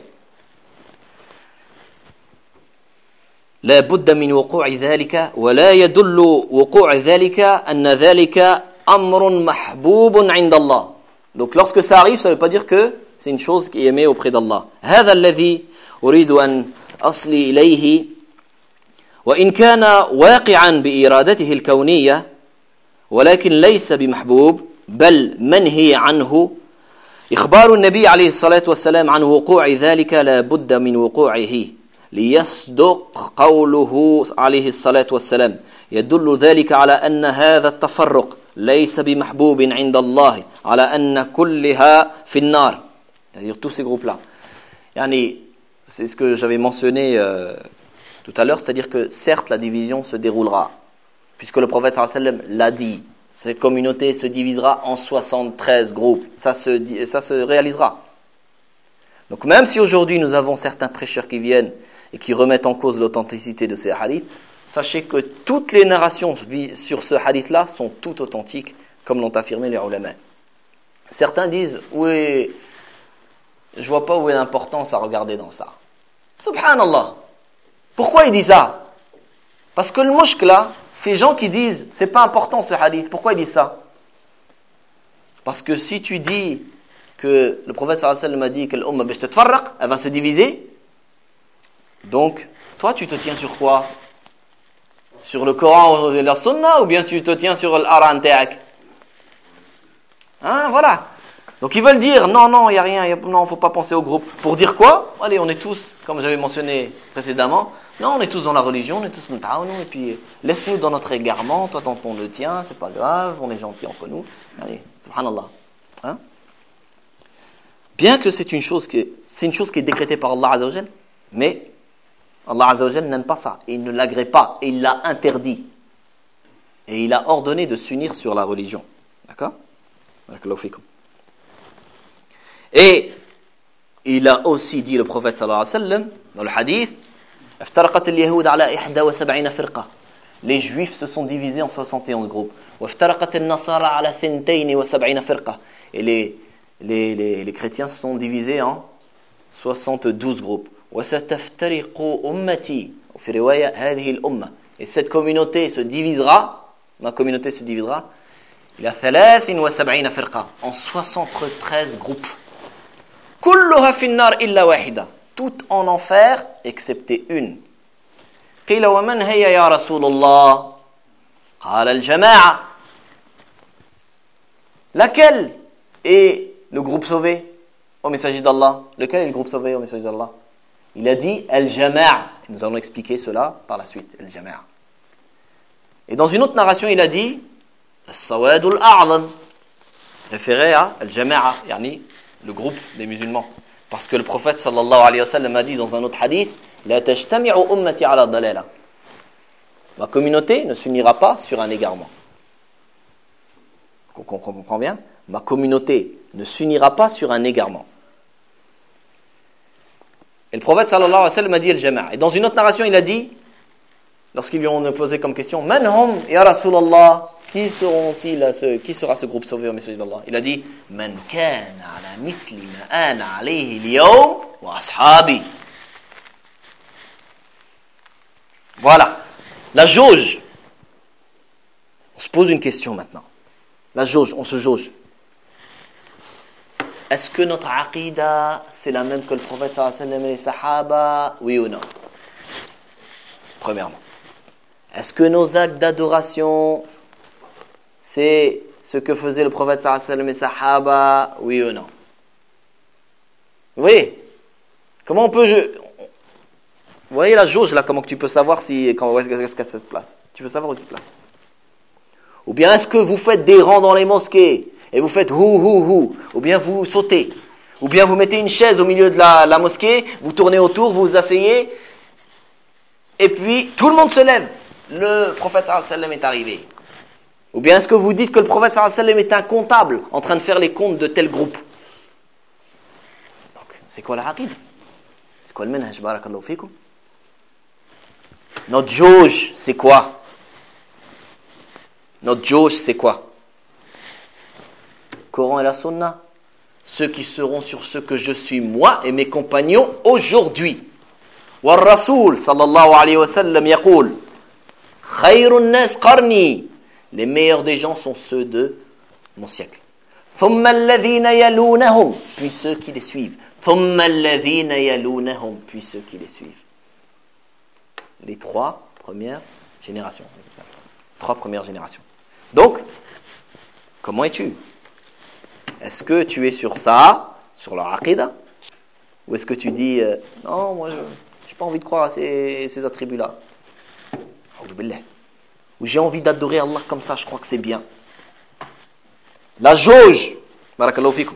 لا بد من وقوع ذلك ولا يدل وقوع ذلك أن ذلك أمر محبوب عند الله. Donc lorsque ça arrive, ça ne veut pas dire que c'est une chose qui est aimée auprès d'Allah. هذا الذي أريد أن أصلي إليه وإن كان واقعا بإرادته الكونية ولكن ليس بمحبوب بل منهي عنه. إخبار النبي عليه الصلاة والسلام عن وقوع ذلك لا بد من وقوعه ليصدق قوله عليه الصلاة والسلام يدل ذلك على أن هذا التفرق ليس بمحبوب عند الله على أن كلها في النار. C'est-à-dire tous ces groupes-là. Yani, c'est ce que j'avais mentionné euh, tout à l'heure, c'est-à-dire que certes la division se déroulera, puisque le prophète sallallahu alayhi wa sallam l'a dit, cette communauté se divisera en soixante-treize groupes, ça se, ça se réalisera. Donc même si aujourd'hui nous avons certains prêcheurs qui viennent et qui remettent en cause l'authenticité de ces hadiths, sachez que toutes les narrations sur ce hadith-là sont toutes authentiques, comme l'ont affirmé les ulama. Certains disent, oui, je vois pas où est l'importance à regarder dans ça. Subhanallah. Pourquoi il dit ça? Parce que le mouchk là, ces gens qui disent, c'est pas important ce hadith, pourquoi ils disent ça? Parce que si tu dis que le prophète sallallahu alayhi wa sallam a dit que l'umma bish tatfarraq, elle va se diviser, donc toi tu te tiens sur quoi? Sur le Coran et la Sunna, ou bien tu te tiens sur l'Aran Ta'ak? Hein, voilà. Donc ils veulent dire, non, non, il n'y a rien, y a, non, il ne faut pas penser au groupe. Pour dire quoi? Allez, on est tous, comme j'avais mentionné précédemment, non, on est tous dans la religion, on est tous dans le et puis laisse-nous dans notre égarement, toi dans ton le tien, c'est pas grave, on est gentils entre nous. Allez, subhanallah. Hein? Bien que c'est une chose qui est, c'est une chose qui est décrétée par Allah Azza wa Jal, mais Allah Azza wa Jal n'aime pas ça, et il ne l'agrée pas, et il l'a interdit. Et il a ordonné de s'unir sur la religion. D'accord? Barakallahu fikum. Et il a aussi dit le prophète sallallahu alayhi wa sallam dans le hadith, افترقت اليهود على إحدى وسبعين فرقة. Les juifs se sont divisés en soixante et onze groupes. وافترقت النصارى على اثنتين وسبعين فرقة. Et les, les, les, les chrétiens se sont divisés en soixante-douze groupes. وستفترق أمتي وفي رواية هذه الأمة. Et cette communauté se divisera, ma communauté se divisera, il y a ثلاث وسبعين فرقة, en soixante-treize groupes. كلها في النار إلا واحدة. Toutes en enfer, excepté une. قيل ومن هي يا رسول الله؟ قال الجماعة. Laquelle est le groupe sauvé au messager d'Allah? Lequel est le groupe sauvé au messager d'Allah? Il a dit Al-Jama'a. Nous allons expliquer cela par la suite. Al-Jama'a. Et dans une autre narration, il a dit As-Sawadul A'zam, référé à Al-Jama'a, yani le groupe des musulmans. Parce que le prophète sallallahu alayhi wa sallam a dit dans un autre hadith La tajtami'u ummati ala dalala. Ma communauté ne s'unira pas sur un égarement. On comprend bien? Ma communauté ne s'unira pas sur un égarement. Et le prophète sallallahu alayhi wa sallam a dit al-jama'a. Et dans une autre narration, il a dit, lorsqu'ils lui ont posé comme question, Man hum ya Rasulallah? Qui seront-ils à ce, qui sera ce groupe sauvé au message d'Allah? Il a dit Man kana ala mithli ma ana alayhi al-yawm wa ashabi. Voilà. La jauge. On se pose une question maintenant. La jauge, on se jauge. Est-ce que notre aqida, c'est la même que le prophète sallallahu alayhi wa sallam et les sahaba? Oui ou non? Premièrement. Est-ce que nos actes d'adoration, c'est ce que faisait le prophète sallallahu alayhi wa sallam et les sahaba? Oui ou non? Oui. Comment on peut... Je... Vous voyez la jauge là, comment tu peux savoir si, quand, est-ce qu'elle se place? Tu peux savoir où tu te places. Ou bien est-ce que vous faites des rangs dans les mosquées et vous faites hou hou hou, ou bien vous sautez, ou bien vous mettez une chaise au milieu de la, la mosquée, vous tournez autour, vous vous asseyez, et puis tout le monde se lève. Le prophète sallallahu alayhi wa sallam est arrivé. Ou bien est-ce que vous dites que le prophète sallallahu alayhi wa sallam est un comptable en train de faire les comptes de tel groupe? Donc, c'est quoi la aqida? C'est quoi le manhaj? Barakallahu fikum. Notre jauge, c'est quoi? Notre jauge, c'est quoi? Coran et la Sunna. Ceux qui seront sur ce que je suis moi et mes compagnons aujourd'hui. Wa Rasoul sallallahu alayhi wa sallam yaqul Khayrun nas qarni. Les meilleurs des gens sont ceux de mon siècle. Thumma alladhina yalunahum. Puis ceux qui les suivent. Thumma alladhina yalunahum. Puis ceux qui les suivent. Les trois premières générations. Trois premières générations. Donc, comment es-tu? Est-ce que tu es sur ça, sur leur aqida? Ou est-ce que tu dis, euh, non, moi, je n'ai pas envie de croire à ces, ces attributs-là? Ou j'ai envie d'adorer Allah comme ça, je crois que c'est bien. La jauge. Barakallahu fikum.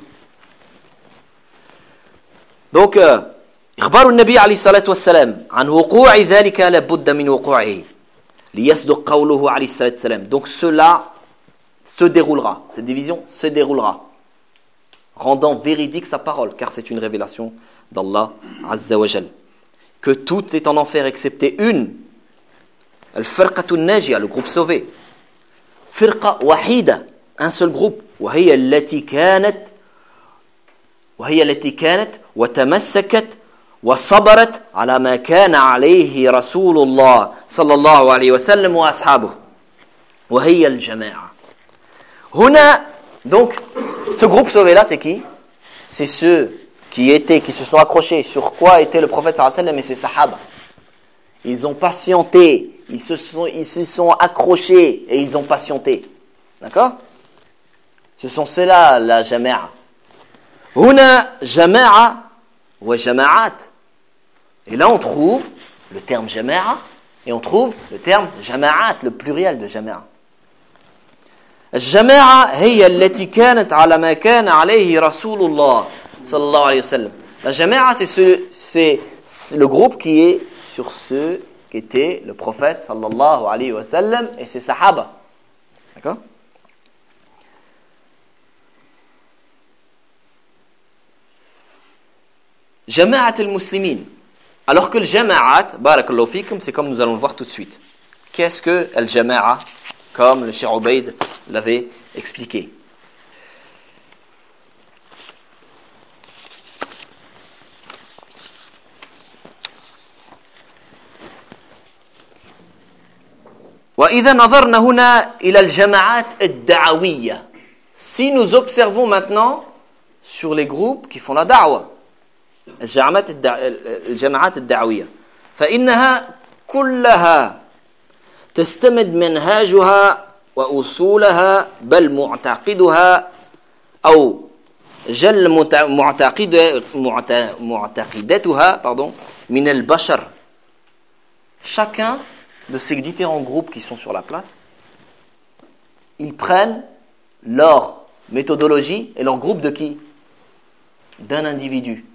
Donc, euh, إخبار النبي عليه الصلاة والسلام عن وقوع ذلك لابد من وقوعه ليصدق قوله عليه الصلاة والسلام. Donc cela se déroulera, cette division se déroulera, rendant véridique sa parole, car c'est une révélation d'Allah Azza wa Jal. Que tout est en enfer excepté une, al-firqatu najia, le groupe sauvé. Firqa wahida, un seul groupe. وهي التي كانت وهي التي كانت وتمسكت وصبرت على ما كان عليه رسول الله صلى الله عليه وسلم وأصحابه وهي الجماعة. هنا donc ce groupe sauvé là c'est qui? C'est ceux qui étaient qui se sont accrochés sur quoi était le prophète sallallahu alayhi wa sallam et ses sahaba. Ils ont patienté, ils se sont ils se sont accrochés et ils ont patienté. D'accord? Ce sont ceux-là la jama'a. Huna jama'a wa jama'at. Et là on trouve le terme jama'a et on trouve le terme jama'at, le pluriel de jama'a. الجماعة هي التي كانت على ما كان عليه رسول الله صلى الله عليه وسلم. La jama'a c'est ce, c'est le groupe qui est sur ce qu'était le prophète sallallahu alayhi wa sallam et ses sahaba. D'accord? Jama'at al-Muslimin. Alors que le jama'at, barakallahu fikum, c'est comme nous allons le voir tout de suite. Qu'est-ce que al-jama'a? Comme le Cheikh Ubayd l'avait expliqué. وإذا نظرنا هنا إلى الجماعات الدعوية. Si nous observons maintenant sur les groupes qui font la da'wa, الجماعات الجماعات الدعوية فإنها كلها تستمد منهاجها وأصولها بل معتقدها أو جل معتقد معتقدتها pardon من البشر. Chacun de ces différents groupes qui sont sur la place, ils prennent leur méthodologie et leur groupe de qui? D'un individu.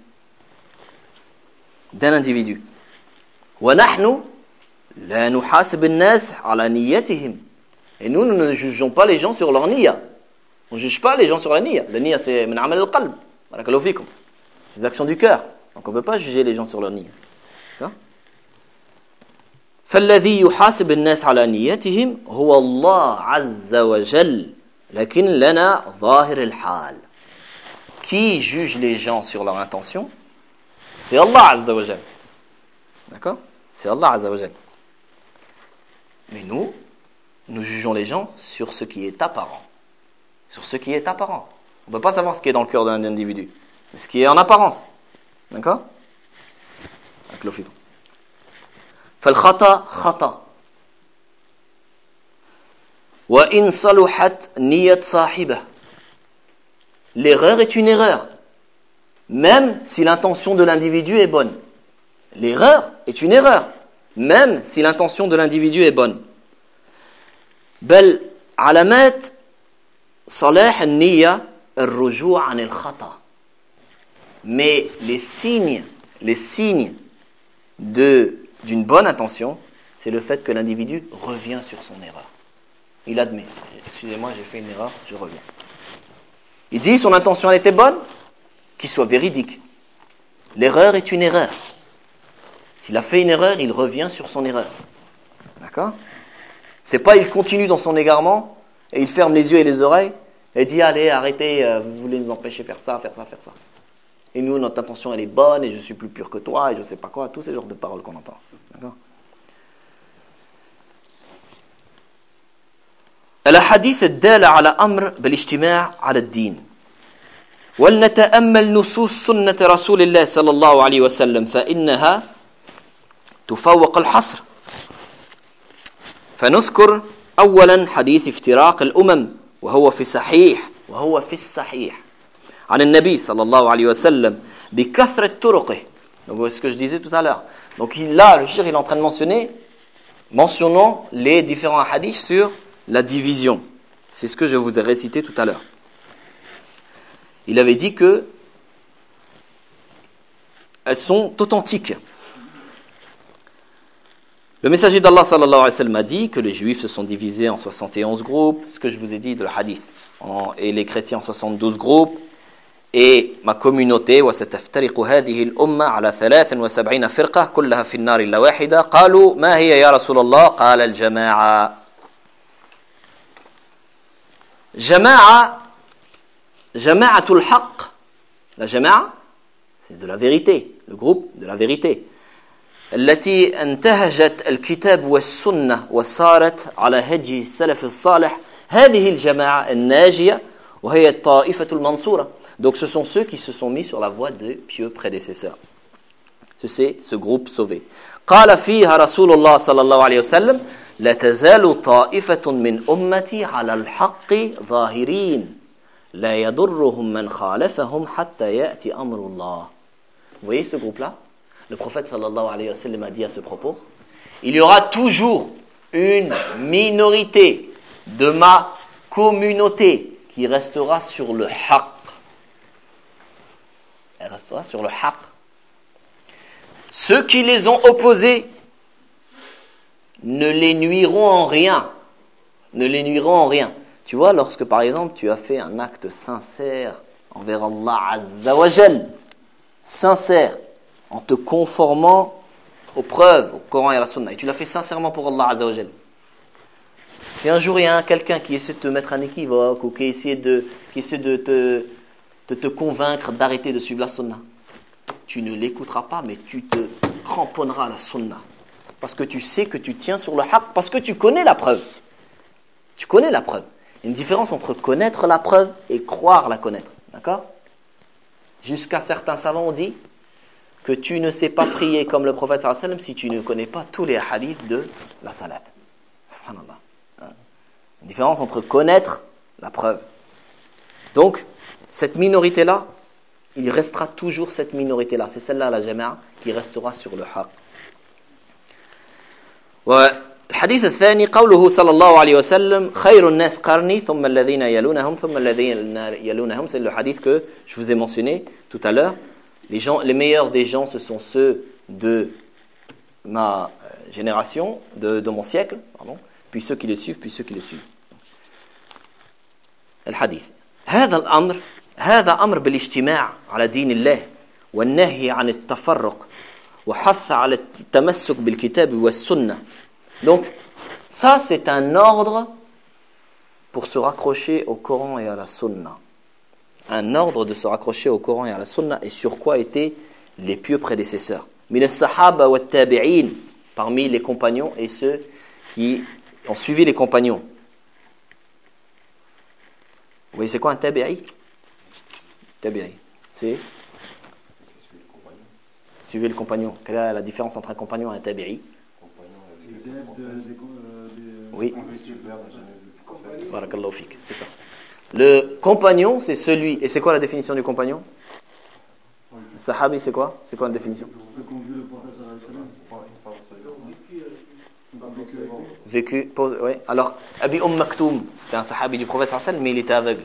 D'un individu. وَنَحْنُ لَا نُحَاسِبِ النَّاسِ عَلَى نِيَّتِهِمْ. Et nous, nous ne jugeons pas les gens sur leur niyya. On ne juge pas les gens sur la niyya. La niyya, c'est min amal al-qalb. Barakallahu fikum. C'est les actions du cœur. Donc on ne peut pas juger les gens sur leur niyya. فالذي يحاسب الناس على نيتهم هو الله عز وجل لكن لنا ظاهر الحال. Qui juge les gens sur leur intention? C'est Allah Azza wa Jal. D'accord? C'est Allah Azza wa Jal. Mais nous, nous jugeons les gens sur ce qui est apparent. Sur ce qui est apparent. On ne peut pas savoir ce qui est dans le cœur d'un individu, mais ce qui est en apparence. D'accord? فالخطأ خطأ وإن صلحت نية صاحبه. L'erreur est une erreur, même si l'intention de l'individu est bonne. L'erreur est une erreur, même si l'intention de l'individu est bonne. بل علامات صلاح النية الرجوع عن الخطأ. Mais les signes, les signes de, d'une bonne intention, c'est le fait que l'individu revient sur son erreur. Il admet, excusez-moi, j'ai fait une erreur, je reviens. Il dit son intention elle était bonne, qu'il soit véridique. L'erreur est une erreur. S'il a fait une erreur, il revient sur son erreur. D'accord? C'est pas il continue dans son égarement et il ferme les yeux et les oreilles et dit allez arrêtez, euh, vous voulez nous empêcher de faire ça, faire ça, faire ça. Et nous notre intention elle est bonne et je suis plus pur que toi et je sais pas quoi, tous ces genres de paroles qu'on entend. D'accord? الأحاديث الدالة على أمر بالاجتماع على الدين. ولنتأمل نصوص سنة رسول الله صلى الله عليه وسلم فإنها تفوق الحصر. فنذكر أولا حديث افتراق الأمم وهو في صحيح وهو في الصحيح عن النبي صلى الله عليه وسلم بكثرة طرقه. Donc c'est ce que je disais tout à l'heure. Donc là le cheikh il est en train de mentionner mentionnons les différents hadiths sur la division. C'est ce que je vous ai récité tout à l'heure. Il avait dit que elles sont authentiques. Le messager d'Allah sallallahu alayhi wa sallam a dit que les juifs se sont divisés en soixante et onze groupes, ce que je vous ai dit de le hadith, et les chrétiens en soixante-douze groupes, et ma communauté وستفترق هذه الأمة على ثلاث وسبعين فرقة كلها في النار إلا واحدة قالوا ما هي يا رسول الله قال الجماعة. Jama'a, jama'atul haqq. La jama'a, c'est de la vérité, le groupe de la vérité. التي انتهجت الكتاب والسنة وصارت على هدي السلف الصالح هذه الجماعة الناجية وهي الطائفة المنصورة. Donc ce sont ceux qui se sont mis sur la voie des pieux prédécesseurs. C'est ce groupe sauvé. قال فيها رسول الله صلى الله عليه وسلم لا تزال طائفة من أمتي على الحق ظاهرين لا يضرهم من خالفهم حتى يأتي أمر الله. Vous voyez ce groupe-là? Le prophète sallallahu alayhi wa sallam a dit à ce propos, il y aura toujours une minorité de ma communauté qui restera sur le haqq. Elle restera sur le haqq. Ceux qui les ont opposés ne les nuiront en rien. Ne les nuiront en rien. Tu vois, lorsque par exemple tu as fait un acte sincère envers Allah Azza wa Jal, sincère, en te conformant aux preuves, au Coran et à la Sunna, et tu l'as fait sincèrement pour Allah Azza wa Jal. Si un jour il y a quelqu'un qui essaie de te mettre un équivoque ou qui essaie de, qui essaie de te, de te convaincre d'arrêter de suivre la Sunna, tu ne l'écouteras pas, mais tu te cramponneras à la Sunna. Parce que tu sais que tu tiens sur le haqq, parce que tu connais la preuve. Tu connais la preuve. Il y a une différence entre connaître la preuve et croire la connaître. D'accord? Jusqu'à certains savants ont dit que tu ne sais pas prier comme le prophète sallallahu alayhi wa sallam si tu ne connais pas tous les hadiths de la salat. Subhanallah. Une différence entre connaître la preuve. Donc, cette minorité-là, il restera toujours cette minorité-là. C'est celle-là, la jama'a, qui restera sur le haqq. والحديث الثاني قوله صلى الله عليه وسلم خير الناس قرني ثم الذين يلونهم ثم الذين يلونهم. C'est le hadith que je vous ai mentionné tout à l'heure. Les, gens, les meilleurs des gens, ce sont ceux de ma génération, de, de mon siècle, pardon, puis ceux qui les suivent, puis ceux qui les suivent. الحديث هذا الأمر هذا أمر بالاجتماع على دين الله والنهي عن التفرق وحث على التمسك بالكتاب والسنة. Donc, ça c'est un ordre pour se raccrocher au Coran et à la Sunna. Un ordre de se raccrocher au Coran et à la Sunna, et sur quoi étaient les pieux prédécesseurs. Min as-sahaba wa tabi'in, parmi les compagnons et ceux qui ont suivi les compagnons. Vous voyez, c'est quoi un tabi'i? Tabi'i, c'est suivez le compagnon. Quelle est la différence entre un compagnon et un tabi'i? Oui. Barakallahu fik, c'est ça. Le compagnon, c'est celui. Et c'est quoi la définition du compagnon? Sahabi, c'est quoi? C'est quoi la définition? Vécu. Pause, oui. Alors, Abi Umm Maktoum, c'était un sahabi du prophète sallallahu alayhi wa sallam, mais il était aveugle.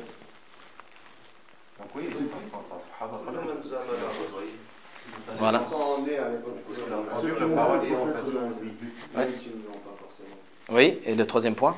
Voilà. Ouais. Oui, et le troisième point?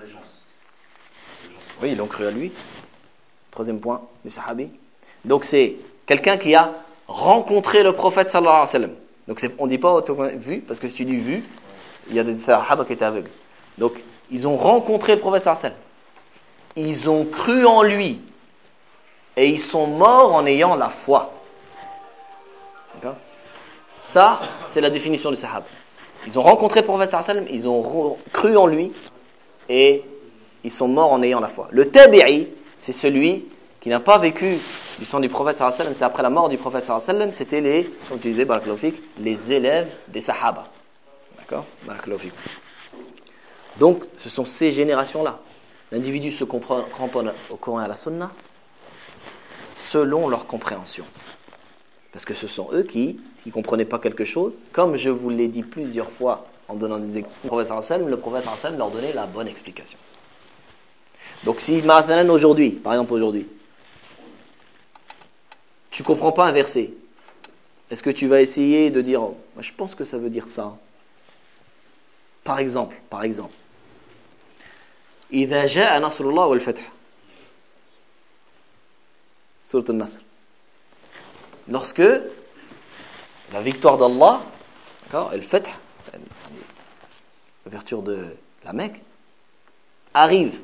Oui, ils l'ont cru à lui. Troisième point du sahabi. Donc c'est quelqu'un qui a rencontré le prophète sallallahu alayhi wa sallam. Donc c'est, on ne dit pas vu, parce que si tu dis vu, il y a des sahaba qui étaient aveugles. Donc ils ont rencontré le prophète sallallahu alayhi wa sallam. Ils ont cru en lui. Et ils sont morts en ayant la foi. D'accord? Ça, c'est la définition du sahaba. Ils ont rencontré le prophète sallallahu alayhi wa sallam, ils ont cru en lui, et ils sont morts en ayant la foi. Le tabi'i, c'est celui qui n'a pas vécu du temps du prophète sallallahu alayhi wa sallam, c'est après la mort du prophète sallallahu alayhi wa sallam, c'était les, comme tu disais, barakallahu fik, les élèves des sahaba. D'accord? Barakallahu fik. Donc, ce sont ces générations-là. L'individu se cramponne au Coran et à la Sunna selon leur compréhension. Parce que ce sont eux qui ne comprenaient pas quelque chose. Comme je vous l'ai dit plusieurs fois en donnant des exemples, le prophète sallallahu alayhi wa sallam, le prophète sallallahu alayhi wa sallam leur donnait la bonne explication. Donc si maintenant aujourd'hui, par exemple aujourd'hui, tu ne comprends pas un verset, est-ce que tu vas essayer de dire, oh, je pense que ça veut dire ça? Par exemple, par exemple, إذا جاء نصر الله والفتح, Sourate An-Nasr. Lorsque la victoire d'Allah, d'accord, et le fath, l'ouverture de la Mecque, arrive.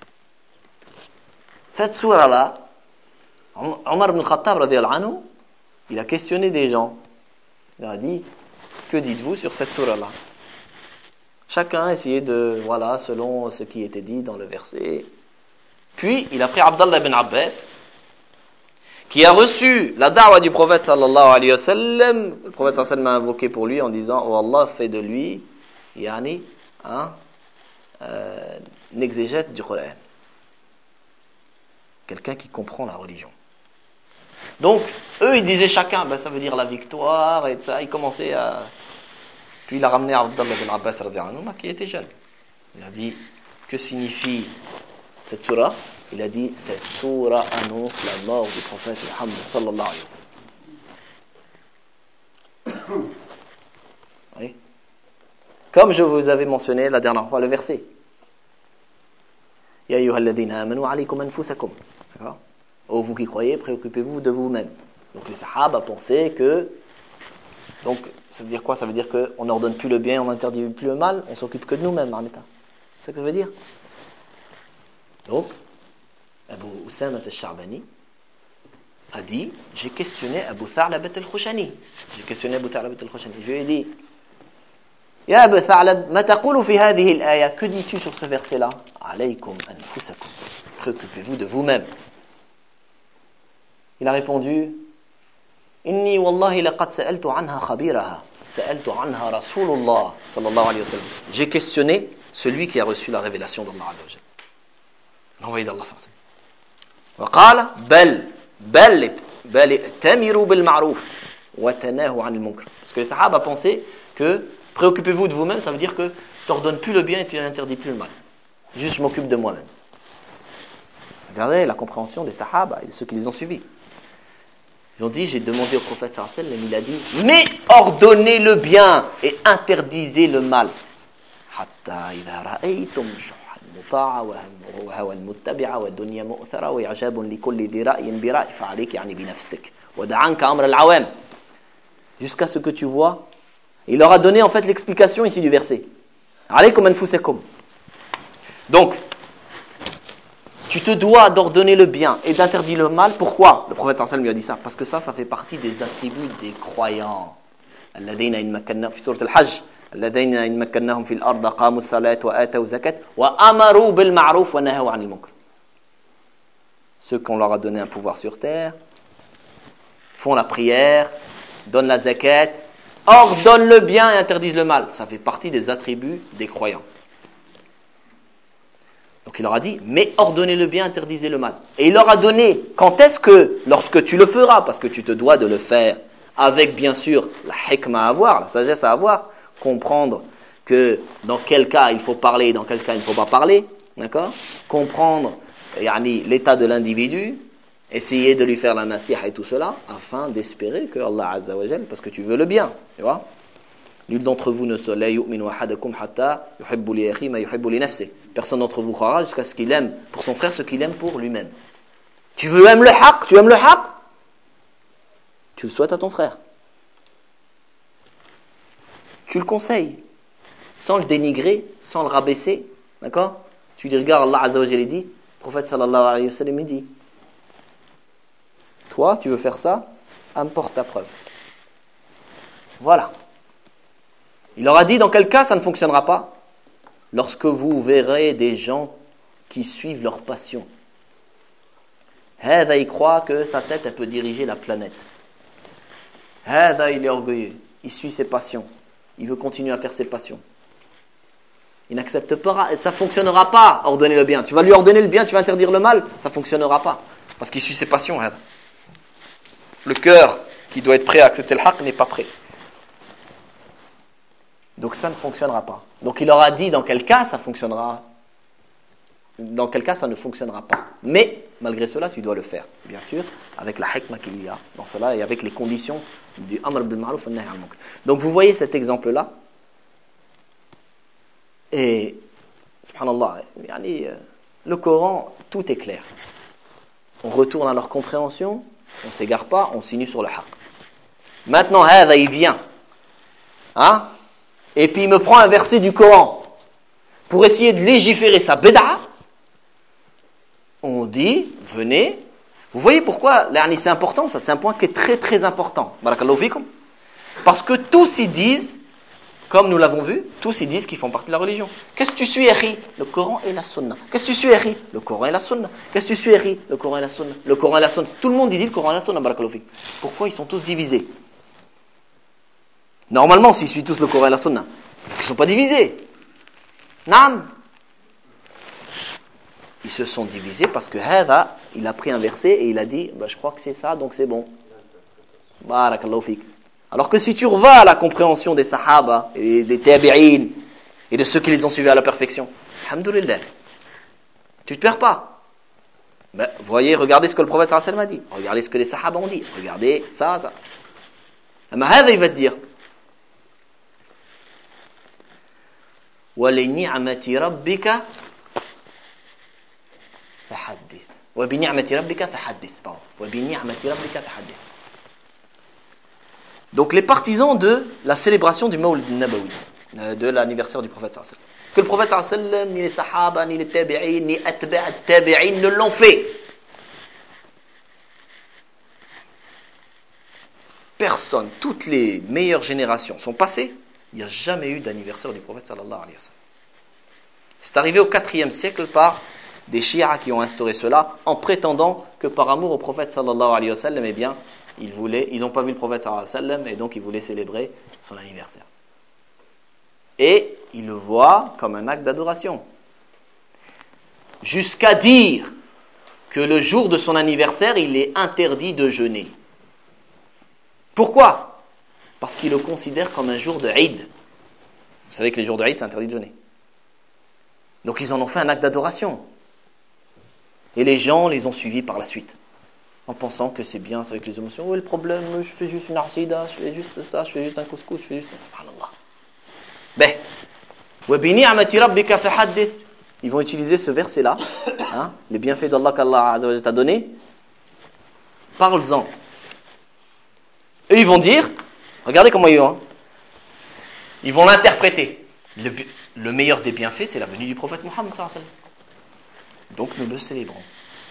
Cette sourate-là, Omar ibn Khattab, radiyallahu anhu, il a questionné des gens. Il a dit, que dites-vous sur cette sourate-là? Chacun a essayé de, voilà, selon ce qui était dit dans le verset. Puis, il a pris Abdallah ibn Abbas, qui a reçu la da'wa du prophète sallallahu alayhi wa sallam. Le prophète sallallahu alayhi wa sallam a invoqué pour lui en disant, oh Allah, fait de lui, yani, hein, euh, un exégète du Coran. Quelqu'un qui comprend la religion. Donc, eux, ils disaient chacun, ben, ça veut dire la victoire, et tout ça. Ils commençaient à... Puis il a ramené Abdallah ibn Abbas, qui était jeune. Il a dit, que signifie cette surah? Il a dit, cette surah annonce la mort du prophète Muhammad sallallahu alayhi wa sallam. Oui. Comme je vous avais mentionné la dernière fois le verset. Ya ayyuhalladhina amanu alaykum anfusakum. D'accord? Oh, vous qui croyez, préoccupez-vous de vous-même. Donc les sahaba pensaient que... Donc, ça veut dire quoi? Ça veut dire qu'on n'ordonne plus le bien, on n'interdit plus le mal, on s'occupe que de nous-mêmes, en état. C'est ça que ça veut dire? Donc, Abu Usama al-Sha'bani a dit, j'ai questionné Abu Tha'lab al-Khushani. J'ai questionné Abu Tha'lab al-Khushani. Je lui ai dit, Ya Abu Tha'lab, ma taqulu fi hadhihi al-aya? Que dis-tu sur ce verset-là? Alaykum anfusakum. Préoccupez-vous de vous-même. Il a répondu, Inni wallahi laqad sa'altu anha khabiraha. Sa'altu anha Rasulullah sallallahu alayhi wa sallam. J'ai questionné celui qui a reçu la révélation d'Allah azza wa jalla. L'envoyé d'Allah sallallahu alayhi wa sallam. وقال بل بل بل ائتمروا بالمعروف وتناهوا عن المنكر. Parce que les sahaba pensaient que préoccupez-vous de vous-même, ça veut dire que tu n'ordonnes plus le bien et tu n'interdis plus le mal. Juste je m'occupe de moi-même. Regardez la compréhension des sahaba et de ceux qui les ont suivis. Ils ont dit, j'ai demandé au prophète sallallahu alayhi wa sallam, il a dit, mais ordonnez le bien et interdisez le mal. حتى إذا رأيتم شح المطاع وهوى المتبع والدنيا مؤثرة وإعجاب لكل ذي رأي برأي فعليك يعني بنفسك ودع عنك أمر العوام. jusqu'à ce que tu vois. Il leur a donné en fait l'explication ici du verset. Alaykum anfusakum. Donc, tu te dois d'ordonner le bien et d'interdire le mal. Pourquoi? Le prophète sallallahu alayhi wa sallam lui a dit ça. Parce que ça, ça fait partie des attributs des croyants. Alladhina in makkannahum fi surat al-Hajj. Alladhina in makkannahum fi al-ard aqamu as-salat wa ataw zakat wa amaru bil ma'ruf wa nahaw 'anil munkar. Ceux qu'on leur a donné un pouvoir sur terre font la prière, donnent la zakat, ordonnent le bien et interdisent le mal. Ça fait partie des attributs des croyants. Donc il leur a dit, mais ordonnez le bien, interdisez le mal. Et il leur a donné, quand est-ce que, lorsque tu le feras, parce que tu te dois de le faire, avec bien sûr la hikmah à avoir, la sagesse à avoir, comprendre que dans quel cas il faut parler et dans quel cas il ne faut pas parler, d'accord? Comprendre yani, l'état de l'individu, essayer de lui faire la nasiha et tout cela, afin d'espérer que Allah Azza wa Jal, parce que tu veux le bien, tu vois? Nul d'entre vous ne se la yu'minu ahadakum hatta yuhibbu li akhi ma yuhibbu li nafsihi. Personne d'entre vous croira jusqu'à ce qu'il aime pour son frère ce qu'il aime pour lui-même. Tu veux aimer le haqq, tu aimes le haqq, tu le souhaites à ton frère. Tu le conseilles, sans le dénigrer, sans le rabaisser, d'accord? Tu dis, regarde, Allah Azza wa Jalla dit, le prophète sallallahu alayhi wa sallam dit, toi, tu veux faire ça, apporte ta preuve. Voilà. Il leur a dit dans quel cas ça ne fonctionnera pas? Lorsque vous verrez des gens qui suivent leur passion. Hada, il croit que sa tête, elle peut diriger la planète. Hada, il est orgueilleux. Il suit ses passions. Il veut continuer à faire ses passions. Il n'accepte pas, ça ne fonctionnera pas, ordonner le bien. Tu vas lui ordonner le bien, tu vas interdire le mal, ça ne fonctionnera pas. Parce qu'il suit ses passions. Hada. Le cœur qui doit être prêt à accepter le haqq n'est pas prêt. Donc ça ne fonctionnera pas. Donc il leur a dit dans quel cas ça fonctionnera. Dans quel cas ça ne fonctionnera pas. Mais malgré cela, tu dois le faire. Bien sûr, avec la hikmah qu'il y a dans cela et avec les conditions du amr bil ma'ruf wa nahy anil munkar. Donc vous voyez cet exemple-là. Et subhanallah, yani, le Coran, tout est clair. On retourne à leur compréhension, on ne s'égare pas, on s'unit sur le haqq. Maintenant, hada, il vient. Hein? Et puis il me prend un verset du Coran pour essayer de légiférer sa bid'a. On dit, venez. Vous voyez pourquoi c'est important, ça c'est un point qui est très très important. Barakallahu fikum. Parce que tous ils disent, comme nous l'avons vu, tous ils disent qu'ils font partie de la religion. Qu'est-ce que tu suis, Eri? Le Coran et la Sunna. Qu'est-ce que tu suis, Eri? Le Coran et la Sunna. Qu'est-ce que tu suis, Eri? Le Coran et la Sunna. Le Coran et la Sunna. Tout le monde dit le Coran et la Sunna, barakallahu fikum. Pourquoi ils sont tous divisés? Normalement, s'ils suivent tous le Coran et la Sunna, ils ne sont pas divisés. Naam. Ils se sont divisés parce que Hada, il a pris un verset et il a dit, bah, je crois que c'est ça, donc c'est bon. Barakallahu fik. Alors que si tu revas à la compréhension des Sahaba et des Tabi'in et de ceux qui les ont suivis à la perfection, alhamdoulilah, tu ne te perds pas. Ben, voyez, regardez ce que le prophète sallallahu alayhi wa sallam a dit. Regardez ce que les Sahaba ont dit. Regardez ça, ça. Mais Hada, il va te dire, وَلِنِعْمَةِ رَبِّكَ فَحَدِّثْ وَبِنِعْمَةِ رَبِّكَ فَحَدِّثْ وَبِنِعْمَةِ رَبِّكَ فَحَدِّثْ. Donc les partisans de la célébration du Mawlid Nabawi, de l'anniversaire du prophète sallallahu alayhi wa sallam, que le prophète sallallahu alayhi wa sallam, ni les sahaba, ni les tabi'in, ni atba' tabi'in ne l'ont fait. Personne, toutes les meilleures générations sont passées. Il n'y a jamais eu d'anniversaire du prophète sallallahu alayhi wa sallam. C'est arrivé au quatrième siècle par des chiites qui ont instauré cela en prétendant que par amour au prophète sallallahu alayhi wa sallam, eh bien, ils voulaient, ils n'ont pas vu le prophète sallallahu alayhi wa sallam et donc ils voulaient célébrer son anniversaire. Et ils le voient comme un acte d'adoration. Jusqu'à dire que le jour de son anniversaire, il est interdit de jeûner. Pourquoi ? Parce qu'ils le considèrent comme un jour de Eid. Vous savez que les jours de Eid, c'est interdit de jeûner. Donc ils en ont fait un acte d'adoration. Et les gens les ont suivis par la suite. En pensant que c'est bien, c'est avec les émotions. Oui, le problème, je fais juste une arsida, je fais juste ça, je fais juste un couscous, je fais juste ça. Subhanallah. Ben, wa bi ni'mati rabbika fahaddith. Ils vont utiliser ce verset-là, hein, les bienfaits d'Allah qu'Allah t'a donné. Parle-en. Et ils vont dire, Regardez comment ils vont. Ils vont l'interpréter. Le, le meilleur des bienfaits, c'est la venue du prophète Mohammed sallallahu alayhi wa sallam. Donc nous le célébrons.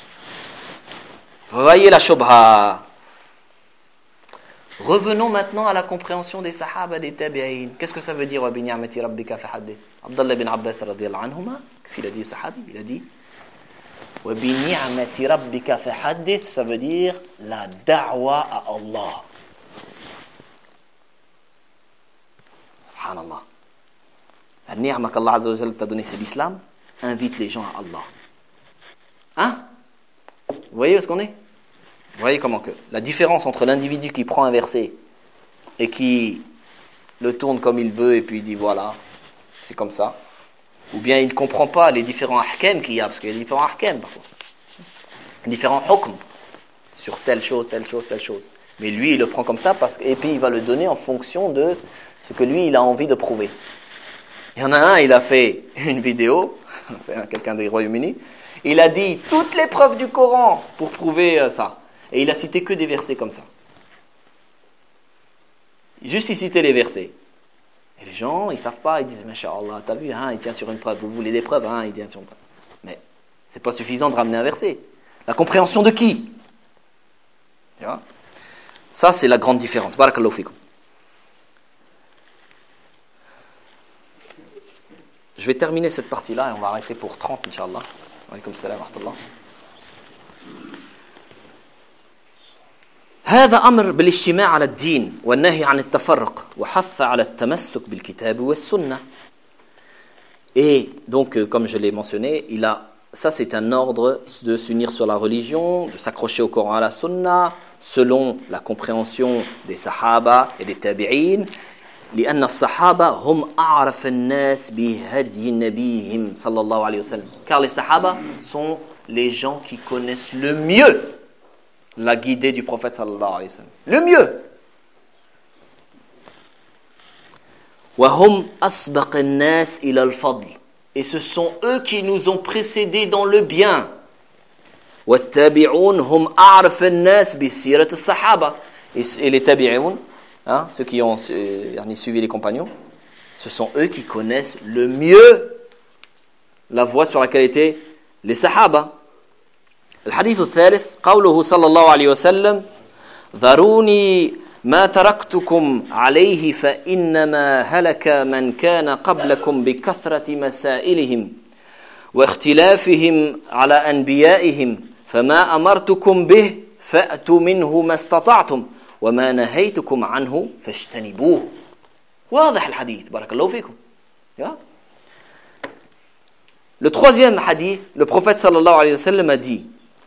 Vous voyez la shubha. Revenons maintenant à la compréhension des sahaba, des tabi'in. Qu'est-ce que ça veut dire wa bi ni'mati rabbika fahaddith? Abdallah bin Abbas radiyallahu anhuma, qu'est-ce qu'il a dit, sahabi? Il a dit wa bi ni'mati rabbika fahaddith, ça veut dire la da'wa à Allah. Subhanallah. La ni'ma qu'Allah Azza wa Jalla t'a donné, c'est l'islam. Invite les gens à Allah. Hein? Vous voyez où est-ce qu'on est? Vous voyez comment que la différence entre l'individu qui prend un verset et qui le tourne comme il veut et puis il dit voilà, c'est comme ça, ou bien il ne comprend pas les différents ahkam qu'il y a, parce qu'il y a différents ahkam parfois, différents hukm sur telle chose, telle chose, telle chose. Mais lui il le prend comme ça parce que, et puis il va le donner en fonction de ce que lui il a envie de prouver. Il y en a un, il a fait une vidéo, c'est quelqu'un des Royaumes-Unis, il a dit toutes les preuves du Coran pour prouver ça. Et il a cité que des versets comme ça. Juste il citait les versets. Et les gens, ils ne savent pas, ils disent, Masha'Allah, t'as vu, hein, il tient sur une preuve, vous voulez des preuves, hein, il tient sur une preuve. Mais ce n'est pas suffisant de ramener un verset. La compréhension de qui? Tu vois? Ça, c'est la grande différence. Barakallahu fikum. Je vais terminer cette partie-là et on va arrêter pour trente, Inch'Allah. Wa alaykum salam wa rahmatullah. هذا أمر بالاجتماع على الدين والنهي عن التفرق وحث على التمسك بالكتاب والسنة. Et donc, comme je l'ai mentionné, il a, ça c'est un ordre de s'unir sur la religion, de s'accrocher au Coran et à la Sunna, selon la compréhension des Sahaba et des Tabi'in. لأن الصحابة هم أعرف الناس بهدي نبيهم صلى الله عليه وسلم. Car les Sahaba sont les gens qui connaissent le mieux la guidée du prophète sallallahu alayhi wa sallam. Le mieux. وهم أسبق الناس إلى الفضل. Et ce sont eux qui nous ont précédés dans le bien. والتابعون هم أعرف الناس بسيرة الصحابة. Et les tabi'un, hein, ceux qui ont euh, suivi les compagnons, ce sont eux qui connaissent le mieux la voie sur laquelle étaient les sahaba. الحديث الثالث قوله صلى الله عليه وسلم ذروني ما تركتكم عليه فإنما هلك من كان قبلكم بكثرة مسائلهم واختلافهم على أنبيائهم فما أمرتكم به فأتوا منه ما استطعتم وما نهيتكم عنه فاجتنبوه. واضح الحديث بارك الله فيكم. Le troisième hadith, le prophète sallallahu alayhi wa sallam a dit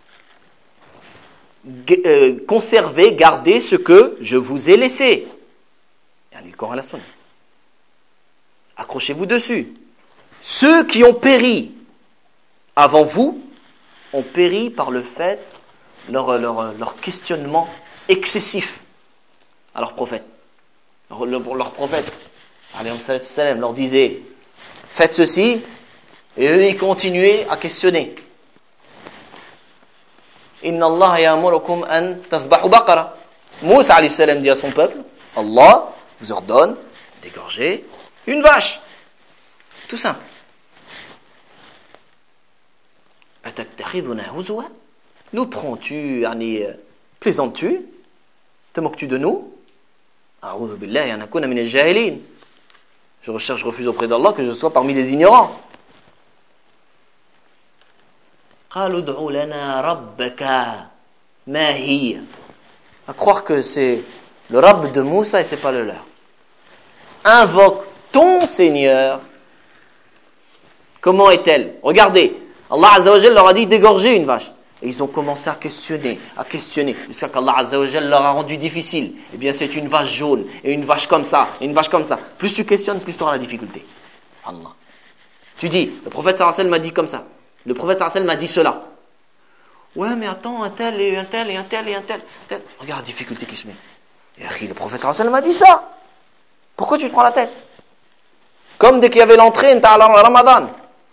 conservez, gardez ce que je vous ai laissé. Le Coran et la Sunna. Accrochez-vous dessus. Ceux qui ont péri avant vous ont péri par le fait leur, leur, leur questionnement excessif à leur prophète. Leur, leur, leur prophète leur disait faites ceci, et eux ils continuaient à questionner. Inna Allah ya'murukum an tadhbahu baqara. Moussa alayhi salam dit à son peuple, Allah vous ordonne d'égorger une vache. Tout simple. Atattakhiduna huzwa? Nous prends-tu, yani, plaisantes-tu? Te moques-tu de nous? A'udhu billahi an akuna min al-jahilin. Je recherche refuge auprès d'Allah que je sois parmi les ignorants. قالوا ادع لنا ربك ما هي. À croire que c'est le Rabb de Moussa et c'est pas le leur. Invoque ton Seigneur. Comment est-elle? Regardez, Allah Azza wa Jalla leur a dit d'égorger une vache. Et ils ont commencé à questionner, à questionner, jusqu'à qu'Allah Azza wa Jalla leur a rendu difficile. Eh bien, c'est une vache jaune, et une vache comme ça, et une vache comme ça. Plus tu questionnes, plus tu auras la difficulté. Allah. Tu dis, le prophète sallallahu alayhi wa sallam m'a dit comme ça. Le prophète sallallahu alayhi wa sallam m'a dit cela. Ouais, mais attends, un tel, et un tel, et un tel, et un tel, tel. Regarde la difficulté qui se met. Et le prophète sallallahu alayhi wa sallam m'a dit ça. Pourquoi tu te prends la tête? Comme dès qu'il y avait l'entrée, Ta'ala Ramadan.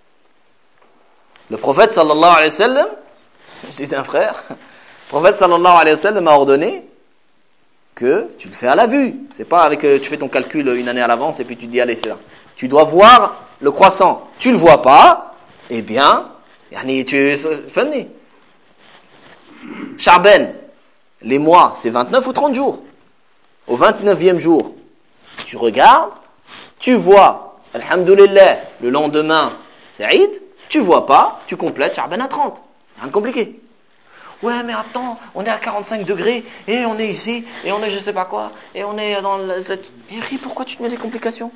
Le prophète sallallahu alayhi wa sallam, je disais un frère, le prophète sallallahu alayhi wa sallam a ordonné que tu le fais à la vue. C'est pas avec euh, tu fais ton calcul une année à l'avance et puis tu te dis allez c'est là. Tu dois voir le croissant. Tu le vois pas, eh bien, yani tu fini. Cha'ban, les mois, c'est vingt-neuf ou trente jours. Au vingt-neuvième jour, tu regardes, tu vois, alhamdoulilah, le lendemain, c'est Eid, tu vois pas, tu complètes Cha'ban à trente. Rien de compliqué. Ouais, mais attends, on est à quarante-cinq degrés, et on est ici, et on est je sais pas quoi, et on est dans le... Et pourquoi tu te mets des complications?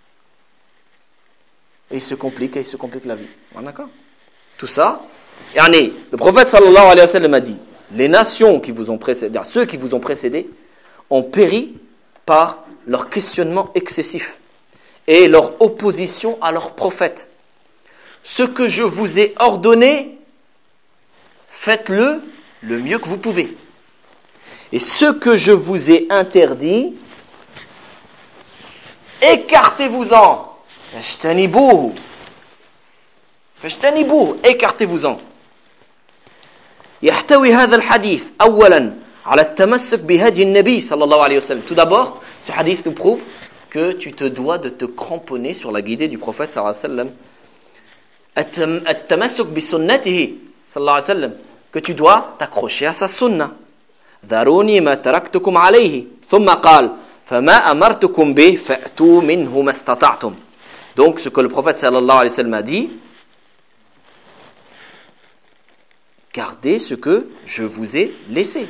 Et il se complique, et il se complique la vie. D'accord? Tout ça, yani, le prophète sallallahu alayhi wa sallam a dit, les nations qui vous ont précédé, ceux qui vous ont précédé, ont péri par leur questionnement excessif et leur opposition à leur prophète. Ce que je vous ai ordonné, faites-le le mieux que vous pouvez. Et ce que je vous ai interdit, écartez-vous-en. Fajtanibouhu. Fajtanibouhu. Écartez-vous-en. يحتوي هذا الحديث أولا على التمسك بهدي النبي صلى الله عليه وسلم. Tout d'abord, ce hadith nous prouve que tu te dois de te cramponner sur la guidée du prophète صلى الله عليه وسلم. التمسك بسنته صلى الله عليه وسلم, que tu dois t'accrocher à sa sunna. ذروني ما تركتكم عليه ثم قال فما أمرتكم به فأتوا منه ما استطعتم. Donc ce que le prophète sallallahu alayhi wa sallam a dit, gardez ce que je vous ai laissé.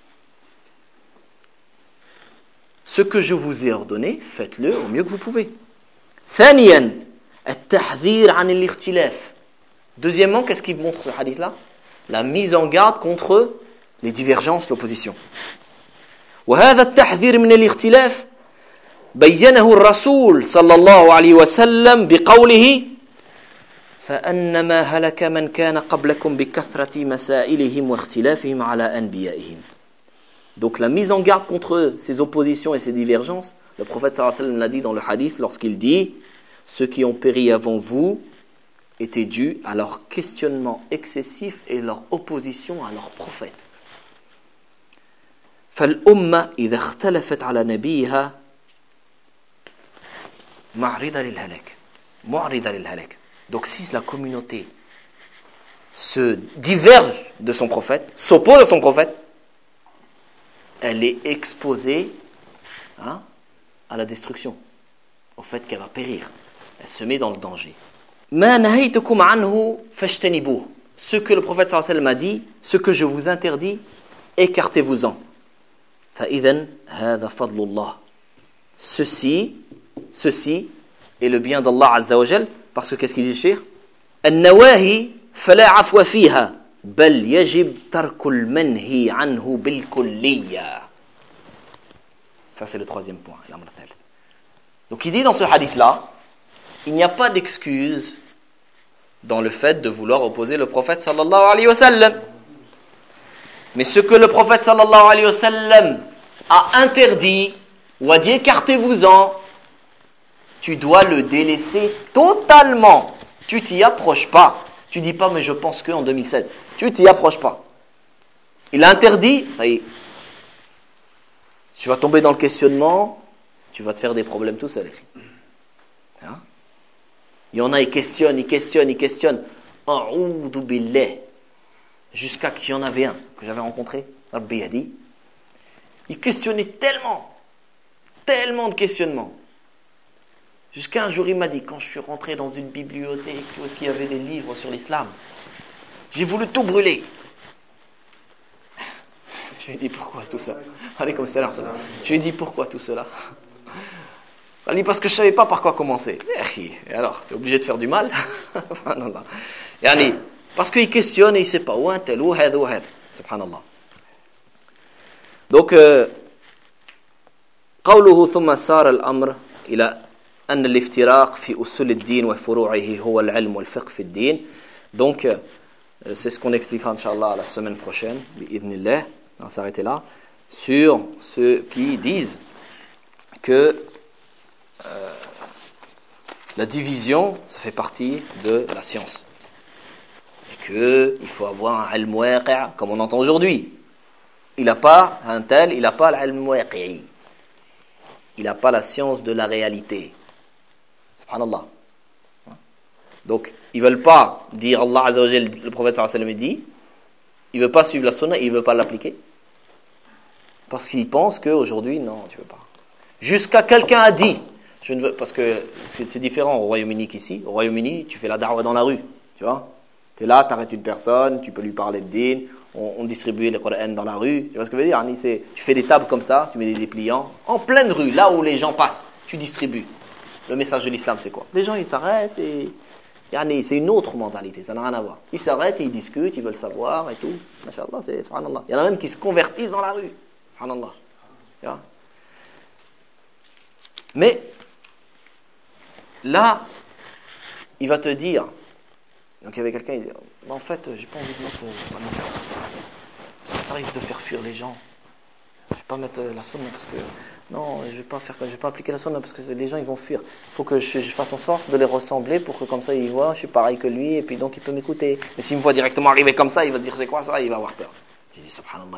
Ce que je vous ai ordonné, faites-le au mieux que vous pouvez. ثانيا التحذير عن الاختلاف. Deuxièmement, qu'est-ce qui montre ce hadith-là? La mise en garde contre les divergences, l'opposition. وهذا التحذير من الاختلاف بينه الرسول صلى الله عليه وسلم بقوله فأنما هلك من كان قبلكم بكثرة مسائلهم واختلافهم على أنبيائهم. Donc la mise en garde contre ces oppositions et ces divergences, le prophète sallallahu alayhi wa sallam l'a dit dans le hadith lorsqu'il dit ceux qui ont péri avant vous étaient dus à leur questionnement excessif et leur opposition à leur prophète. فالأمة إذا اختلفت على نبيها معرضة للهلاك معرضة للهلاك. Donc si la communauté se diverge de son prophète, s'oppose à son prophète, elle est exposée hein, à la destruction, au fait qu'elle va périr. Elle se met dans le danger. ما نهيتكم عنه فاجتنبوه. Ce que le prophète sallallahu alayhi wa sallam a dit, ce que je vous interdis, écartez-vous-en. فإذن هذا فضل الله. Ceci, ceci est le bien d'Allah Azza wa Jal, parce que qu'est-ce qu'il dit le cheikh? النواهي فلا عفو فيها بل يجب ترك المنهي عنه بالكلية. Ça c'est le troisième point. Donc il dit dans ce hadith-là, il n'y a pas d'excuse dans le fait de vouloir opposer le prophète sallallahu alayhi wa sallam. Mais ce que le prophète sallallahu alayhi wa sallam a interdit, ou a dit écartez-vous-en, tu dois le délaisser totalement. Tu t'y approches pas. Tu dis pas mais je pense que en deux mille seize. Tu t'y approches pas. Il a interdit, ça y est. Tu vas tomber dans le questionnement, tu vas te faire des problèmes tout seul. Hein? Il y en a, ils questionnent, ils questionnent, ils questionnent. A'oudou billah. Jusqu'à qu'il y en avait un que j'avais rencontré, Rabbi a dit, il questionnait tellement, tellement de questionnements. Jusqu'à un jour, il m'a dit, quand je suis rentré dans une bibliothèque où est-ce qu'il y avait des livres sur l'islam, j'ai voulu tout brûler. Je lui ai dit, pourquoi tout ça? Allez, comme ça. Je lui ai dit, pourquoi tout cela? Il m'a dit, parce que je ne savais pas par quoi commencer. Et alors, tu es obligé de faire du mal? Non, non. Et allez, parce qu'il questionne et il ne sait pas où un tel, où had, où had. Subhanallah. Donc, قوله ثم سار الأمر إلى أن الافتراق في أصول الدين وفروعه هو العلم والفقه في الدين. Donc, c'est ce qu'on expliquera, Inch'Allah, la semaine prochaine, bi'idhnillah. On va s'arrêter là, sur ceux qui disent que euh, la division, ça fait partie de la science. Et qu'il faut avoir un ilm waqi', comme on entend aujourd'hui. il n'a pas, un tel, il n'a pas l'ilm waqi'i. Il n'a pas la science de la réalité. Subhanallah. Donc, ils ne veulent pas dire Allah Azza wa Jal, le prophète sallallahu alayhi wa sallam dit, il ne veut pas suivre la sunna, il ne veut pas l'appliquer. Parce qu'il pense qu'aujourd'hui, non, tu ne veux pas. Jusqu'à quelqu'un a dit, je ne veux, parce que c'est, c'est différent au Royaume-Uni qu'ici. Au Royaume-Uni, tu fais la da'wa dans la rue, tu vois. Tu es là, tu arrêtes une personne, tu peux lui parler de din, on, on distribue les Coran dans la rue. Tu vois ce que je veux dire? C'est, tu fais des tables comme ça, tu mets des dépliants, en pleine rue, là où les gens passent, tu distribues. Le message de l'islam, c'est quoi? Les gens, ils s'arrêtent et... c'est une autre mentalité, ça n'a rien à voir. Ils s'arrêtent et ils discutent, ils veulent savoir et tout. Masha'Allah, c'est subhanallah. Il y en a même qui se convertissent dans la rue. Subhanallah. Tu vois? Mais là, il va te dire, donc il y avait quelqu'un, il dit, en fait, j'ai pas envie de mettre euh, ça, ça risque de faire fuir les gens. Je vais pas mettre euh, la sunna parce que non, je vais pas faire, je vais pas appliquer la sunna parce que les gens ils vont fuir. Il faut que je, je fasse en sorte de les ressembler pour que comme ça ils voient, je suis pareil que lui et puis donc il peut m'écouter. Mais s'il me voit directement arriver comme ça, il va dire c'est quoi ça, il va avoir peur. J'ai dit subhanallah.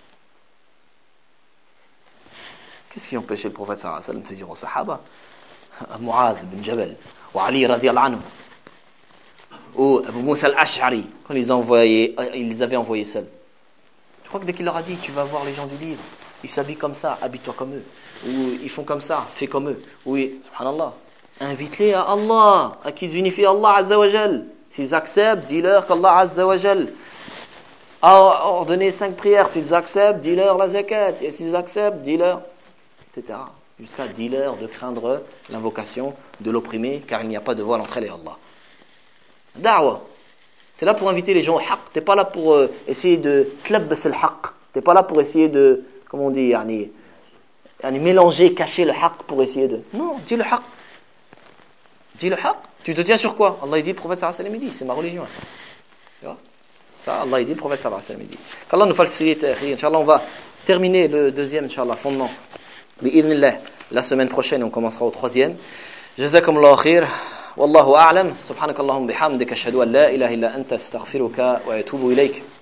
Qu'est-ce qui empêchait le prophète sallallahu alayhi wa sallam de dire aux sahaba, Mu'adh bin Jabal, ou Ali radiyallahu anhu, ou Abu Musa al-Ash'ari, quand ils les, envoyés, ils les avaient envoyés seuls. Je crois que dès qu'il leur a dit, tu vas voir les gens du livre, ils s'habillent comme ça, habille-toi comme eux. Ou ils font comme ça, fais comme eux. Oui, subhanallah, invite-les à Allah, à qu'ils unifient Allah Azza wa Jal. S'ils acceptent, dis-leur qu'Allah Azza wa Jal a ordonné cinq prières. S'ils acceptent, dis-leur la zakat. Et s'ils acceptent, dis-leur, et cetera. Jusqu'à dis-leur de craindre l'invocation de l'opprimé, car il n'y a pas de voile entre elle et Allah. Da'wa. Tu es là pour inviter les gens au haqq. Tu n'es pas là pour euh, essayer de tlabbas al-haqq. Tu n'es pas là pour essayer de, comment on dit, yani, yani mélanger, cacher le haqq pour essayer de... Non, dis le haqq. Dis le haqq. Tu te tiens sur quoi? Allah il dit, le prophète sallallahu alayhi wa sallam, il dit, c'est ma religion. Tu vois? Ça, Allah il dit, le prophète sallallahu alayhi wa sallam, il dit. Qu'Allah nous facilite, Inch'Allah, on va terminer le deuxième, Inch'Allah, fondement. Bi'idhnillah. La semaine prochaine, on commencera au troisième. Jazakumullahu khair. والله أعلم سبحانك اللهم بحمدك أشهد أن لا إله إلا أنت أستغفرك وأتوب إليك